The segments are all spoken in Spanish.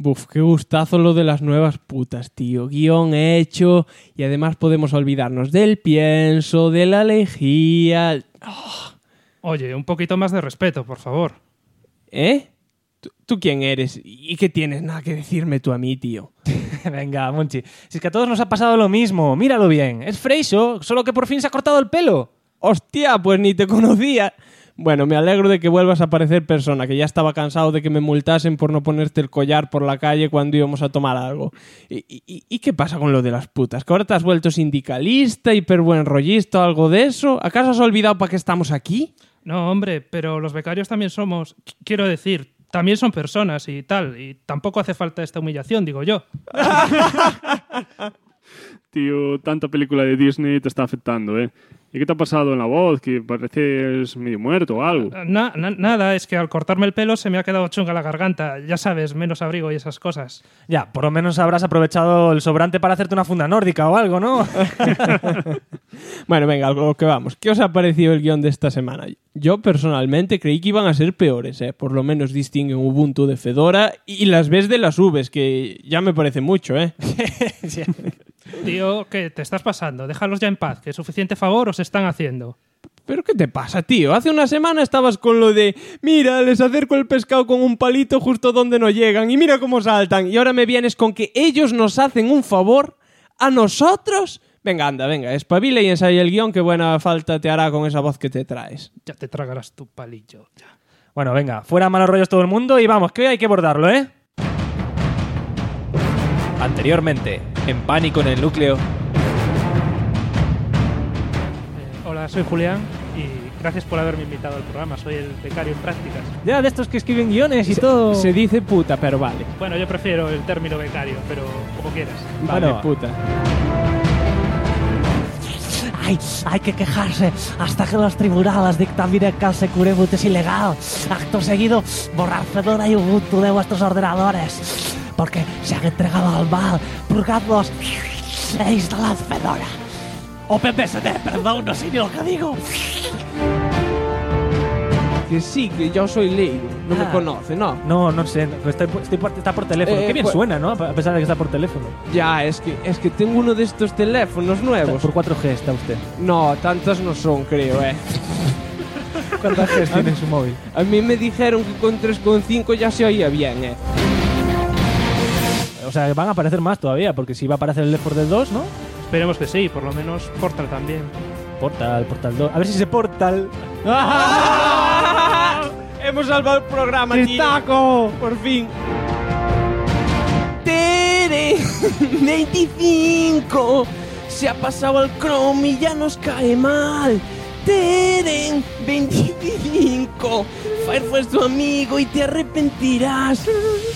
Buf, qué gustazo lo de las nuevas putas, tío. Guión hecho y además podemos olvidarnos del pienso, de la lejía... Oh. Oye, un poquito más de respeto, por favor. ¿Eh? ¿Tú quién eres? ¿Y qué tienes nada que decirme tú a mí, tío? Venga, Monchi. Si es que a todos nos ha pasado lo mismo. Míralo bien. Es Freixo, solo que por fin se ha cortado el pelo. ¡Hostia! Pues ni te conocía. Bueno, me alegro de que vuelvas a parecer persona, que ya estaba cansado de que me multasen por no ponerte el collar por la calle cuando íbamos a tomar algo. ¿Y qué pasa con lo de las putas? ¿Que ahora te has vuelto sindicalista, hiperbuen-rollista o algo de eso? ¿Acaso has olvidado para qué estamos aquí? No, hombre, pero los becarios también somos... Quiero decir, también son personas y tal, y tampoco hace falta esta humillación, digo yo. Tío, tanta película de Disney te está afectando, ¿eh? ¿Y qué te ha pasado en la voz? ¿Que pareces medio muerto o algo? Nada, es que al cortarme el pelo se me ha quedado chunga la garganta. Ya sabes, menos abrigo y esas cosas. Ya, por lo menos habrás aprovechado el sobrante para hacerte una funda nórdica o algo, ¿no? Bueno, venga, a lo que vamos. ¿Qué os ha parecido el guión de esta semana? Yo, personalmente, creí que iban a ser peores, ¿eh? Por lo menos distinguen Ubuntu de Fedora y las Bs de las Vs, que ya me parece mucho, ¿eh? Sí. Tío, ¿qué te estás pasando? Déjalos ya en paz, que suficiente favor os están haciendo. ¿Pero qué te pasa, tío? Hace una semana estabas con lo de mira, les acerco el pescado con un palito justo donde no llegan y mira cómo saltan. Y ahora me vienes con que ellos nos hacen un favor a nosotros. Venga, anda, venga, espabila y ensaya el guión, que buena falta te hará con esa voz que te traes. Ya te tragarás tu palillo. Ya. Bueno, venga, fuera malos rollos todo el mundo y vamos, que hoy hay que abordarlo, ¿eh? Anteriormente, en Pánico en el Núcleo. Hola, soy Julián y gracias por haberme invitado al programa. Soy el becario en prácticas. Ya, de estos que escriben guiones y todo. Se dice puta, pero vale. Bueno, yo prefiero el término becario, pero como quieras. Vale, Bueno. puta. Hay que quejarse hasta que los tribunales dictaminen que el Secureboot es ilegal. Acto seguido, borrar Fedora y Ubuntu de vuestros ordenadores. Porque se han entregado al mal. Purgadlos e instalad Fedora. OpenBSD, perdón, no sé ni lo que digo. Que sí, que yo soy Leo. No me conoce, ¿no? No sé, está por teléfono. Qué bien pues- suena, ¿no? A pesar de que está por teléfono. Ya, es que tengo uno de estos teléfonos nuevos. Por 4G está usted. No, tantas no son, creo, ¿Cuántas Gs tiene en su móvil? A mí me dijeron que con 3,5 ya se oía bien, O sea, van a aparecer más todavía, porque si va a aparecer el Left 4 Dead 2, ¿no? Esperemos que sí, por lo menos Portal también. Portal 2. A ver si se Portal. Hemos salvado el programa, tío. ¡Taco! Por fin. ¡Tere! 25. Se ha pasado el Chrome y ya nos cae mal. Tere, 25. Firefox es tu amigo y te arrepentirás.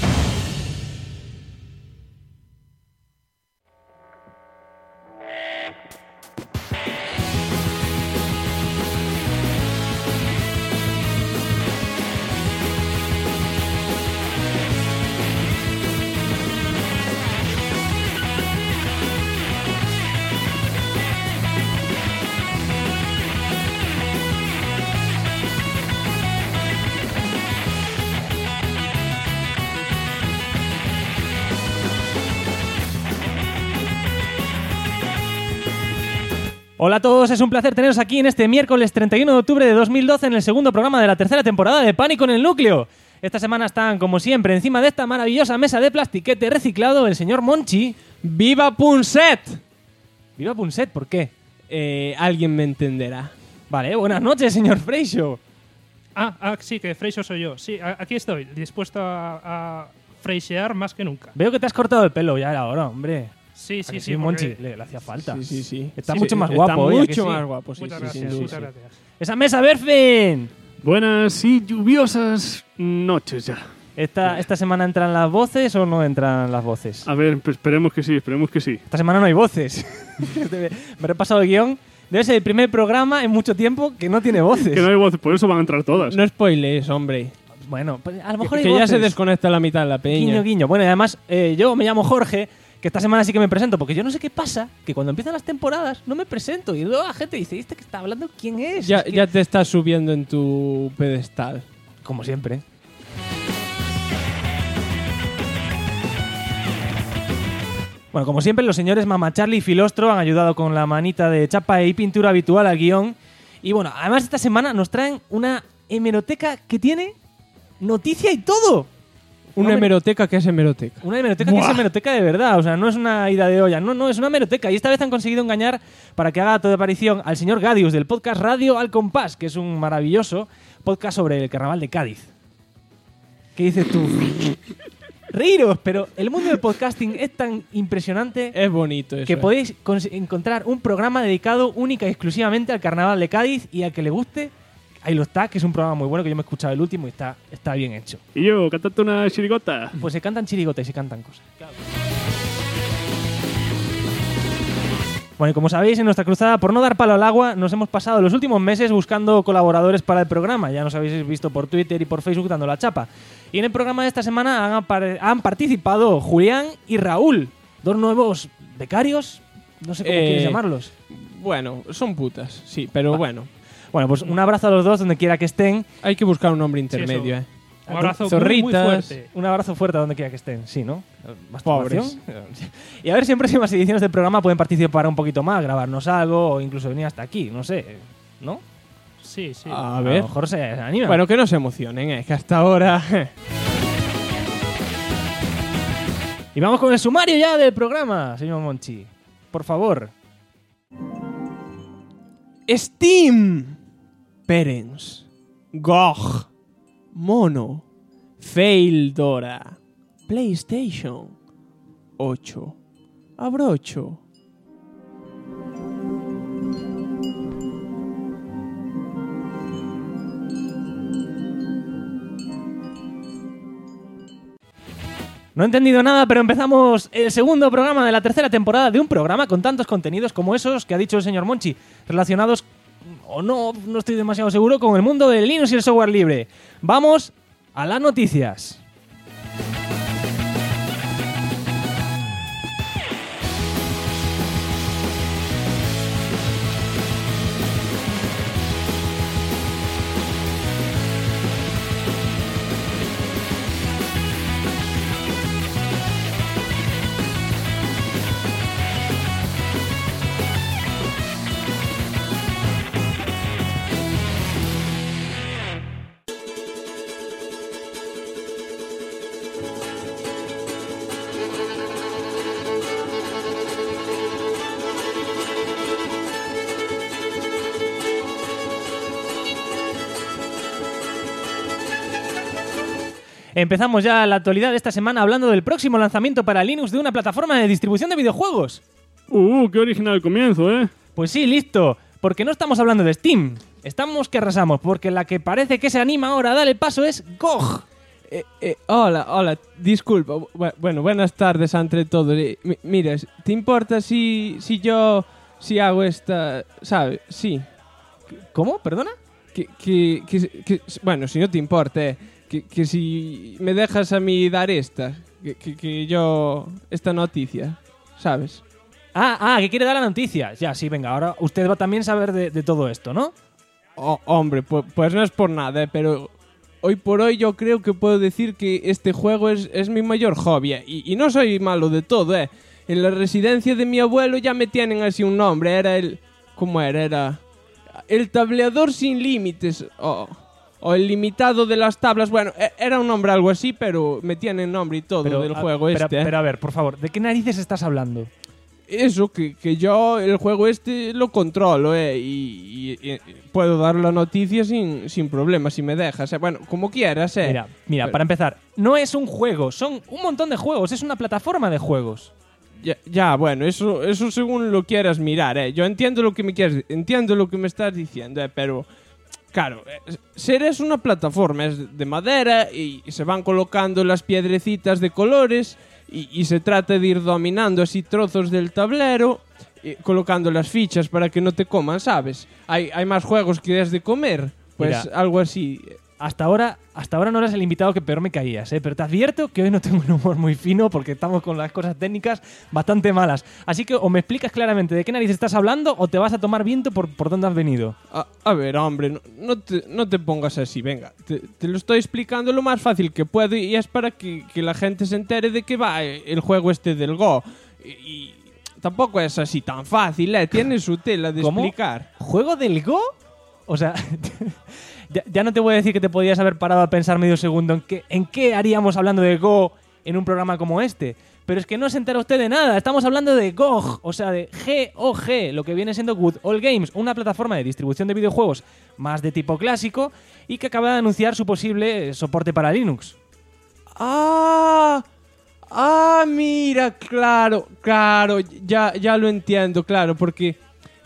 Hola a todos, es un placer teneros aquí en este miércoles 31 de octubre de 2012 en el segundo programa de la tercera temporada de Pánico en el Núcleo. Esta semana están, como siempre, encima de esta maravillosa mesa de plastiquete reciclado el señor Monchi. ¡Viva Punset! ¡Viva Punset! ¿Por qué? Alguien me entenderá. Vale, buenas noches, señor Freixo. Sí, que Freixo soy yo. Sí, aquí estoy, dispuesto a freixear más que nunca. Veo que te has cortado el pelo, ya era hora, hombre. Sí, ¿A que sí, Monchi, porque- le hacía falta. Sí. Está Sí, mucho más está guapo hoy, ¿a que mucho sí? más guapo, sí, Muchas sí, gracias, sin duda, muchas sí. gracias. ¡Esa mesa, Berfen! Buenas y lluviosas noches ya. ¿Esta semana entran las voces o no entran las voces? A ver, pues esperemos que sí, esperemos que sí. Esta semana no hay voces. Me he repasado el guión. Debe ser el primer programa en mucho tiempo que no tiene voces. Que no hay voces, por eso van a entrar todas. No spoilees, hombre. Bueno, pues a lo mejor hay Que ya voces. se desconecta la mitad de la peña. Guiño, guiño. Bueno, y además, yo me llamo Jorge, que esta semana sí que me presento, porque yo no sé qué pasa, que cuando empiezan las temporadas no me presento. Y luego la gente dice, ¿este que está hablando quién es? Ya, Es que- ya te estás subiendo en tu pedestal. Como siempre. Bueno, como siempre, los señores Mama Charlie y Filostro han ayudado con la manita de chapa y pintura habitual al guión. Y bueno, además esta semana nos traen una hemeroteca que tiene noticia y todo. Una hemeroteca que es hemeroteca. Una hemeroteca que es hemeroteca de verdad, o sea, no es una ida de olla, no, es una hemeroteca. Y esta vez han conseguido engañar para que haga toda aparición al señor Gadius del podcast Radio Al Compás, que es un maravilloso podcast sobre el carnaval de Cádiz. ¿Qué dices tú? Reíros, pero el mundo del podcasting es tan impresionante Es bonito eso. que podéis encontrar un programa dedicado única y exclusivamente al carnaval de Cádiz y al que le guste. Ahí lo está, que es un programa muy bueno que yo me he escuchado el último y está bien hecho. Y yo, cántate una chirigota. Pues se cantan chirigotas y se cantan cosas. Bueno, y como sabéis, en nuestra cruzada por no dar palo al agua, nos hemos pasado los últimos meses buscando colaboradores para el programa. Ya nos habéis visto por Twitter y por Facebook dando la chapa. Y en el programa de esta semana han participado Julián y Raúl, dos nuevos becarios, no sé cómo quieres llamarlos. Bueno, son putas, sí, pero bueno. Bueno, pues un abrazo a los dos donde quiera que estén. Hay que buscar un nombre Sí, intermedio, eso. ¿eh? Un abrazo muy Zorritas. fuerte. Un abrazo fuerte a donde quiera que estén, sí, ¿no? Pobres. ¿Masturbación? Y a ver si en próximas ediciones del programa pueden participar un poquito más, grabarnos algo o incluso venir hasta aquí, no sé, ¿no? Sí, sí. A A ver. lo mejor se animan. Bueno, que no se emocionen, que hasta ahora... Y vamos con el sumario ya del programa, señor Monchi. Por favor. Steam, Perens, GOG, Mono, Faildora, PlayStation 8, Abrocho. No he entendido nada, pero empezamos el segundo programa de la tercera temporada de un programa con tantos contenidos como esos que ha dicho el señor Monchi, relacionados, o no estoy demasiado seguro, con el mundo del Linux y el software libre. Vamos a las noticias. Empezamos ya la actualidad de esta semana hablando del próximo lanzamiento para Linux de una plataforma de distribución de videojuegos. Qué original el comienzo, ¿eh? Pues sí, listo, porque no estamos hablando de Steam. Estamos que arrasamos, porque la que parece que se anima ahora a dar el paso es GOG. Hola, disculpa. Bueno, buenas tardes entre todos. Mira, ¿te importa si hago esta, sabes? Sí. ¿Cómo? ¿Perdona? Bueno, si no te importa, que si me dejas a mí dar esta noticia, ¿sabes? Que quiere dar la noticia. Ya, sí, venga, ahora usted va también a saber de todo esto, ¿no? Hombre, pues no es por nada, pero hoy por hoy yo creo que puedo decir que este juego es mi mayor hobby, y no soy malo de todo, En la residencia de mi abuelo ya me tienen así un nombre, era el... ¿Cómo era? Era... El tableador sin límites, o el limitado de las tablas. Bueno, era un nombre algo así, pero me tienen nombre y todo del juego este. Pero a ver, por favor, ¿de qué narices estás hablando? Eso, que yo el juego este lo controlo, y puedo dar la noticia sin problema, si me dejas. Bueno, como quieras, Mira, Pero- para empezar, no es un juego, son un montón de juegos, es una plataforma de juegos. Ya, bueno, eso según lo quieras mirar, Yo entiendo lo que me estás diciendo, pero... Claro, ser es una plataforma, es de madera y se van colocando las piedrecitas de colores y se trata de ir dominando así trozos del tablero, colocando las fichas para que no te coman, ¿sabes? Hay más juegos que es de comer, pues Mira, algo así. Hasta ahora no eres el invitado que peor me caías, pero te advierto que hoy no tengo un humor muy fino porque estamos con las cosas técnicas bastante malas. Así que o me explicas claramente de qué narices estás hablando o te vas a tomar viento por dónde has venido. A ver, hombre, no te pongas así, venga. Te lo estoy explicando lo más fácil que puedo y es para que la gente se entere de qué va el juego este del Go. Y tampoco es así tan fácil, tiene su tela de ¿Cómo? explicar. ¿Juego del Go? O sea, ya no te voy a decir que te podías haber parado a pensar medio segundo en qué haríamos hablando de Go en un programa como este. Pero es que no se entera usted de nada. Estamos hablando de GOG, o sea, de GOG, lo que viene siendo Good Old Games, una plataforma de distribución de videojuegos más de tipo clásico y que acaba de anunciar su posible soporte para Linux. Mira, claro, ya lo entiendo, claro, porque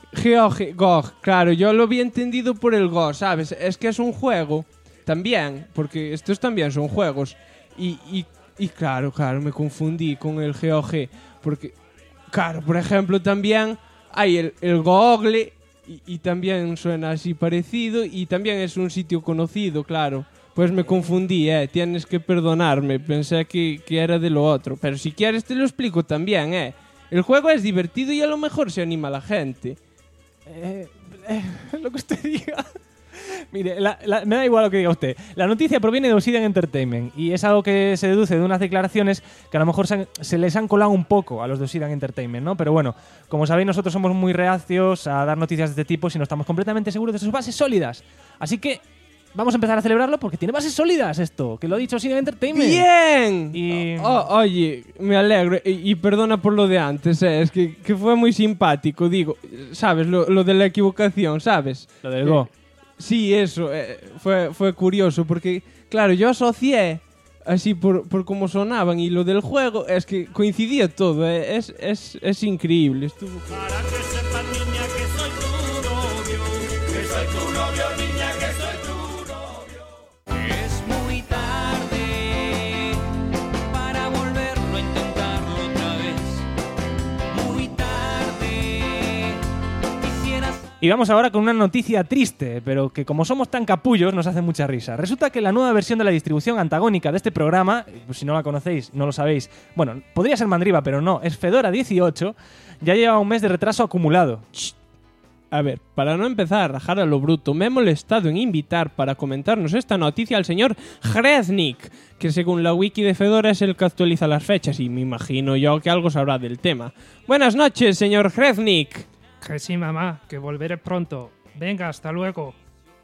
GOG, claro, yo lo había entendido por el Go, ¿sabes? Es que es un juego también, porque estos también son juegos. Y claro, me confundí con el GOG, porque, claro, por ejemplo, también hay el Google y también suena así parecido y también es un sitio conocido, claro. Pues me confundí, tienes que perdonarme, pensé que era de lo otro, pero si quieres te lo explico también, El juego es divertido y a lo mejor se anima a la gente. Lo que usted diga. Mire, me da igual lo que diga usted. La noticia proviene de Obsidian Entertainment y es algo que se deduce de unas declaraciones que a lo mejor se les han colado un poco a los de Obsidian Entertainment, ¿no? Pero bueno, como sabéis, nosotros somos muy reacios a dar noticias de este tipo si no estamos completamente seguros de sus bases sólidas. Así que vamos a empezar a celebrarlo porque tiene bases sólidas esto, que lo ha dicho Obsidian Entertainment. ¡Bien! Y... oye, me alegro y perdona por lo de antes, es que fue muy simpático, digo, ¿sabes? Lo de la equivocación, ¿sabes? Lo del Go. Sí, eso, fue curioso porque, claro, yo asocié así por cómo sonaban y lo del juego es que coincidía todo, es increíble. Estuvo... Para que sepas, niña, que soy tu novio, que soy tu novio, niña, que soy tu novio. Es muy tarde para volverlo a intentarlo otra vez. Muy tarde, quisieras... Y vamos ahora con una noticia triste, pero que como somos tan capullos nos hace mucha risa. Resulta que la nueva versión de la distribución antagónica de este programa, pues si no la conocéis, no lo sabéis, bueno, podría ser Mandriva, pero no, es Fedora 18, ya lleva un mes de retraso acumulado. A ver, para no empezar a rajar a lo bruto, me he molestado en invitar para comentarnos esta noticia al señor Hreznik, que según la wiki de Fedora es el que actualiza las fechas y me imagino yo que algo sabrá del tema. Buenas noches, señor Hreznik. Que sí, mamá, que volveré pronto. Venga, hasta luego.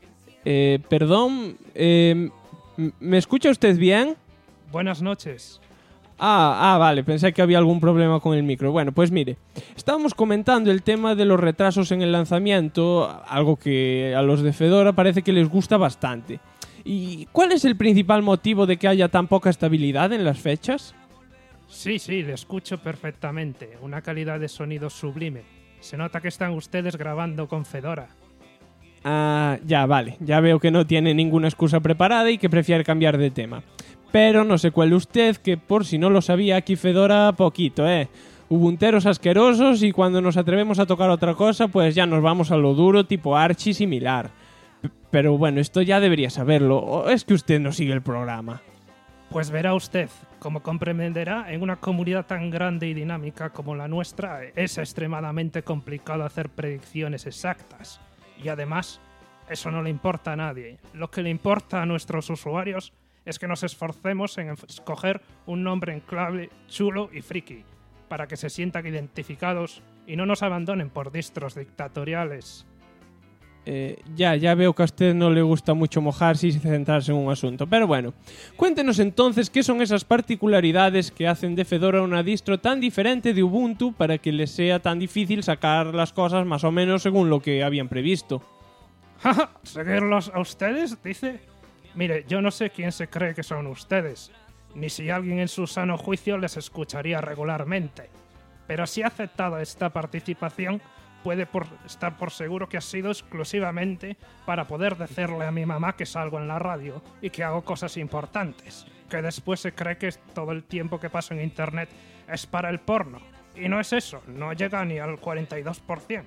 Perdón, ¿me escucha usted bien? Buenas noches. Vale, pensé que había algún problema con el micro. Bueno, pues mire, estábamos comentando el tema de los retrasos en el lanzamiento, algo que a los de Fedora parece que les gusta bastante. ¿Y cuál es el principal motivo de que haya tan poca estabilidad en las fechas? Sí, le escucho perfectamente. Una calidad de sonido sublime. Se nota que están ustedes grabando con Fedora. Ya, vale. Ya veo que no tiene ninguna excusa preparada y que prefiere cambiar de tema. Pero no se cuele usted que, por si no lo sabía, aquí Fedora poquito, Ubunteros asquerosos y cuando nos atrevemos a tocar otra cosa, pues ya nos vamos a lo duro, tipo Archie similar. Pero bueno, esto ya debería saberlo. ¿O es que usted no sigue el programa? Pues verá usted, como comprenderá, en una comunidad tan grande y dinámica como la nuestra, es extremadamente complicado hacer predicciones exactas. Y además, eso no le importa a nadie. Lo que le importa a nuestros usuarios es que nos esforcemos en escoger un nombre en clave chulo y friki, para que se sientan identificados y no nos abandonen por distros dictatoriales. Ya veo que a usted no le gusta mucho mojarse y centrarse en un asunto. Pero bueno, cuéntenos entonces qué son esas particularidades que hacen de Fedora una distro tan diferente de Ubuntu para que les sea tan difícil sacar las cosas más o menos según lo que habían previsto. ¿Seguirlos a ustedes? Dice. Mire, yo no sé quién se cree que son ustedes, ni si alguien en su sano juicio les escucharía regularmente. Pero si ha aceptado esta participación, puede estar por seguro que ha sido exclusivamente para poder decirle a mi mamá que salgo en la radio y que hago cosas importantes, que después se cree que todo el tiempo que paso en internet es para el porno. Y no es eso, no llega ni al 42%.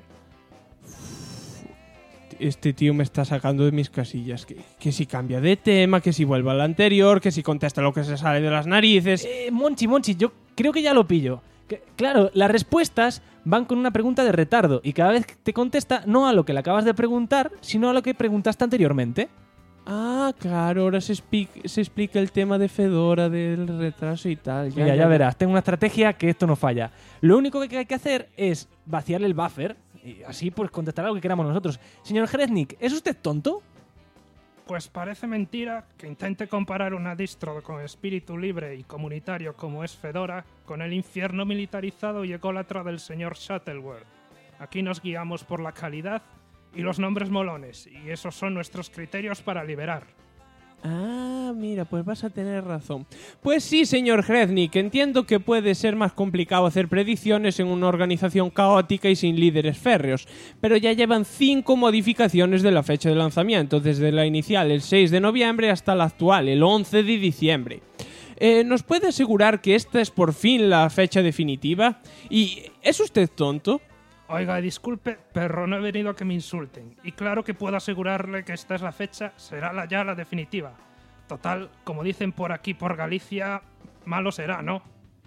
Este tío me está sacando de mis casillas. Que si cambia de tema, que si vuelve al anterior, que si contesta lo que se sale de las narices. Monchi, yo creo que ya lo pillo. Claro, las respuestas van con una pregunta de retardo y cada vez te contesta no a lo que le acabas de preguntar, sino a lo que preguntaste anteriormente. Ah, claro, ahora se explica el tema de Fedora, del retraso y tal. Mira, ya verás, tengo una estrategia que esto no falla. Lo único que hay que hacer es vaciar el buffer y así pues contestar lo que queramos nosotros. Señor Jereznik, ¿es usted tonto? Pues parece mentira que intente comparar una distro con espíritu libre y comunitario como es Fedora con el infierno militarizado y ególatra del señor Shuttleworth. Aquí nos guiamos por la calidad y los nombres molones, y esos son nuestros criterios para liberar. Ah, mira, pues vas a tener razón. Pues sí, señor Jereznik, entiendo que puede ser más complicado hacer predicciones en una organización caótica y sin líderes férreos, pero ya llevan 5 modificaciones de la fecha de lanzamiento, desde la inicial el 6 de noviembre hasta la actual, el 11 de diciembre. ¿Nos puede asegurar que esta es por fin la fecha definitiva? ¿Y es usted tonto? Oiga, disculpe, pero no he venido a que me insulten. Y claro que puedo asegurarle que esta es la fecha, será ya la definitiva. Total, como dicen por aquí, por Galicia, malo será, ¿no?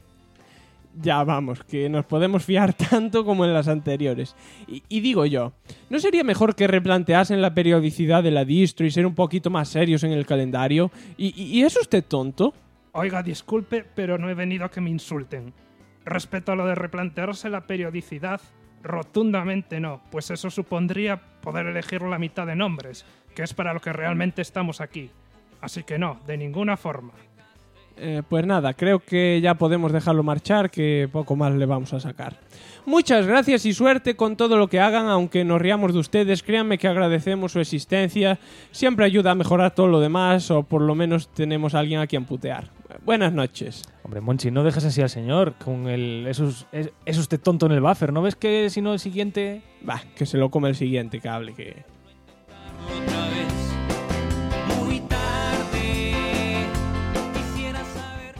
Ya vamos, que nos podemos fiar tanto como en las anteriores. Y digo yo, ¿no sería mejor que replanteasen la periodicidad de la distro y ser un poquito más serios en el calendario? ¿Y es usted tonto? Oiga, disculpe, pero no he venido a que me insulten. Respecto a lo de replantearse la periodicidad, rotundamente no, pues eso supondría poder elegir la mitad de nombres, que es para lo que realmente estamos aquí. Así que no, de ninguna forma. Pues nada, creo que ya podemos dejarlo marchar, que poco más le vamos a sacar. Muchas gracias y suerte con todo lo que hagan, aunque nos riamos de ustedes, créanme que agradecemos su existencia, siempre ayuda a mejorar todo lo demás, o por lo menos tenemos a alguien a quien putear. Buenas noches. Hombre, Monchi, no dejes así al señor con el... Es usted tonto en el buffer, ¿no ves que si no el siguiente...? Va, que se lo come el siguiente cable, que... Otra vez, muy tarde, quisiera saber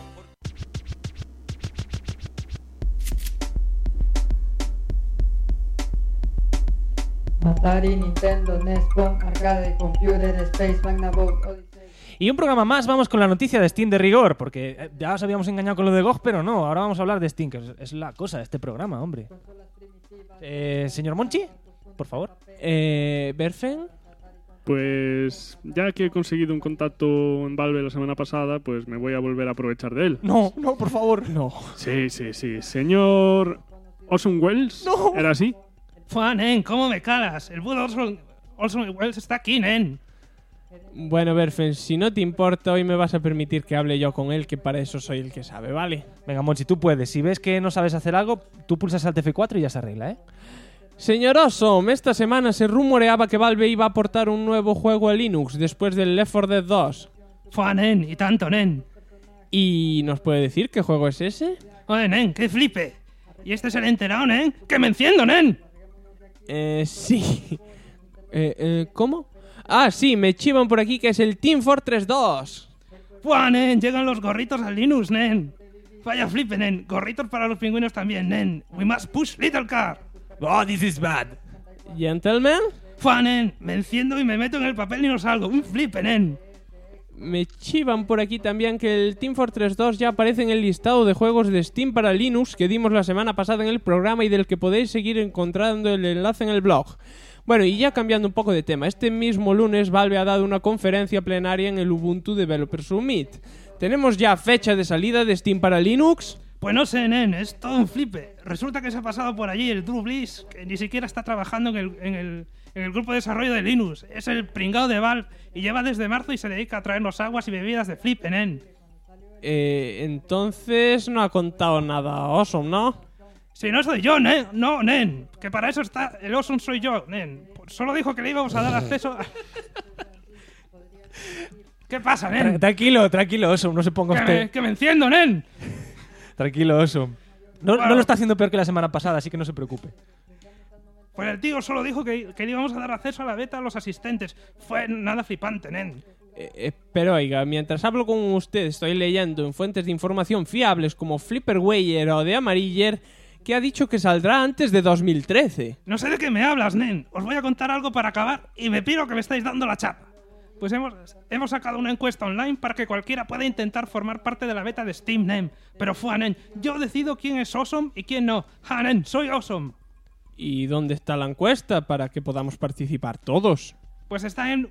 Atari, Nintendo, NES, Pong, Arcade, Computer, Space, Magnavox, Odyssey. Y un programa más, vamos con la noticia de Steam de rigor, porque ya os habíamos engañado con lo de GOG, pero no, ahora vamos a hablar de Steam, que es la cosa de este programa, hombre. Señor Monchi, por favor. ¿Berfen? Pues ya que he conseguido un contacto en Valve la semana pasada, pues me voy a volver a aprovechar de él. No, por favor. No. Sí. Señor Orson Welles, No. ¿era así? Fua, nen, ¿cómo me calas? El Bud Orson Welles está aquí, nen. Bueno, Berfen, si no te importa, hoy me vas a permitir que hable yo con él, que para eso soy el que sabe, ¿vale? Venga, Monchi, tú puedes. Si ves que no sabes hacer algo, tú pulsas Alt F4 y ya se arregla, ¿eh? Señor Osom, esta semana se rumoreaba que Valve iba a aportar un nuevo juego a Linux después del Left 4 Dead 2. Fua, nen, y tanto, nen. ¿Y nos puede decir qué juego es ese? Oye, nen, que flipe. ¿Y este es el enterado, nen? ¡Que me enciendo, nen! Sí. ¿Cómo? Ah, sí, me chivan por aquí que es el Team Fortress 2. ¡Fua, nen! Llegan los gorritos al Linux, nen. Vaya flipe, nen. Gorritos para los pingüinos también, nen. We must push little car. Oh, this is bad. Gentlemen, ¡Fua, nen! Me enciendo y me meto en el papel y no salgo. ¡Un flipe, nen! me chivan por aquí también que el Team Fortress 2 ya aparece en el listado de juegos de Steam para Linux que dimos la semana pasada en el programa y del que podéis seguir encontrando el enlace en el blog. Bueno, y ya cambiando un poco de tema, este mismo lunes Valve ha dado una conferencia plenaria en el Ubuntu Developer Summit. ¿Tenemos ya fecha de salida de Steam para Linux? Pues no sé, nen, es todo un flipe. Resulta que se ha pasado por allí el Drew Bliss, que ni siquiera está trabajando en el grupo de desarrollo de Linux. Es el pringao de Valve y lleva desde marzo y se dedica a traernos aguas y bebidas de flipe, nen. Entonces no ha contado nada Awesome, ¿no? Si no soy yo, nen. No, nen. Que para eso está el Awesome soy yo, nen. Pues solo dijo que le íbamos a dar acceso a... ¿Qué pasa, nen? Tranquilo, Osom, no se ponga usted. Que me enciendo, nen. Tranquilo, Osom. No lo está haciendo peor que la semana pasada, así que no se preocupe. Pues el tío solo dijo que le íbamos a dar acceso a la beta a los asistentes. Fue nada flipante, nen. Pero oiga, mientras hablo con usted estoy leyendo en fuentes de información fiables como Flipperwire o de Amariller que ha dicho que saldrá antes de 2013. No sé de qué me hablas, nen. Os voy a contar algo para acabar y me pido que me estáis dando la chapa. Pues hemos sacado una encuesta online para que cualquiera pueda intentar formar parte de la beta de Steam, nen. Pero fue, nen, yo decido quién es Awesome y quién no. Ja, nen, soy Awesome. ¿Y dónde está la encuesta para que podamos participar todos? Pues está en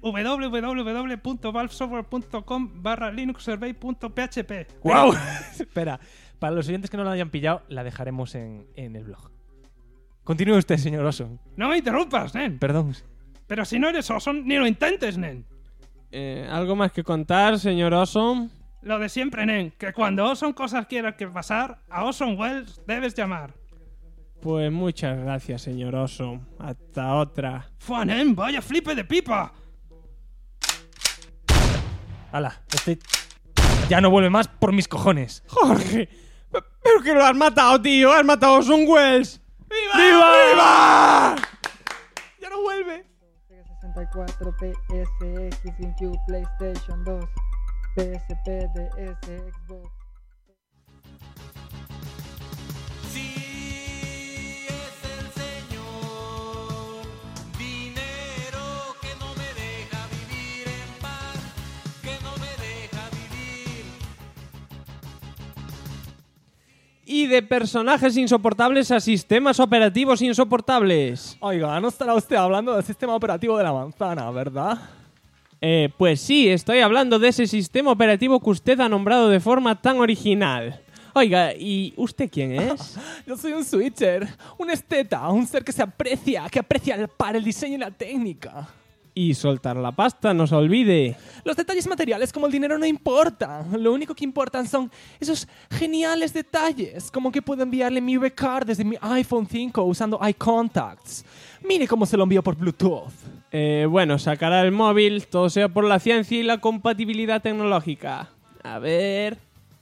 www.valvesoftware.com/linuxsurvey.php. ¡Guau! Espera, para los oyentes que no lo hayan pillado, la dejaremos en el blog. Continúe usted, señor Oson. No me interrumpas, nen. Perdón. Pero si no eres Oson, ni lo intentes, nen. ¿Algo más que contar, señor Oson? Lo de siempre, nen, que cuando Oson Cosas quiera que pasar, a Oson Wells debes llamar. Pues muchas gracias, señor Oson. Hasta otra. ¡Fua, nen! ¡Vaya flipe de pipa! ¡Hala! Este ya no vuelve más por mis cojones. ¡Jorge! ¡Pero que lo has matado, tío! ¡Has matado a Orson Welles! ¡Viva! ¡Viva! ¡Ya no vuelve! 64, PSX, GameCube, PlayStation 2, PSP, DS, Xbox. Sí, es el Señor, dinero que no me deja vivir en paz, que no me deja vivir. Y de personajes insoportables a sistemas operativos insoportables. Oiga, no estará usted hablando del sistema operativo de la manzana, ¿verdad? Pues sí, estoy hablando de ese sistema operativo que usted ha nombrado de forma tan original. Oiga, ¿y usted quién es? Yo soy un switcher, un esteta, un ser que aprecia para el diseño y la técnica. Y soltar la pasta, no se olvide. Los detalles materiales como el dinero no importan. Lo único que importan son esos geniales detalles, como que puedo enviarle mi V-Card desde mi iPhone 5 usando iContacts. Mire cómo se lo envío por Bluetooth. Bueno, sacará el móvil, todo sea por la ciencia y la compatibilidad tecnológica. A ver...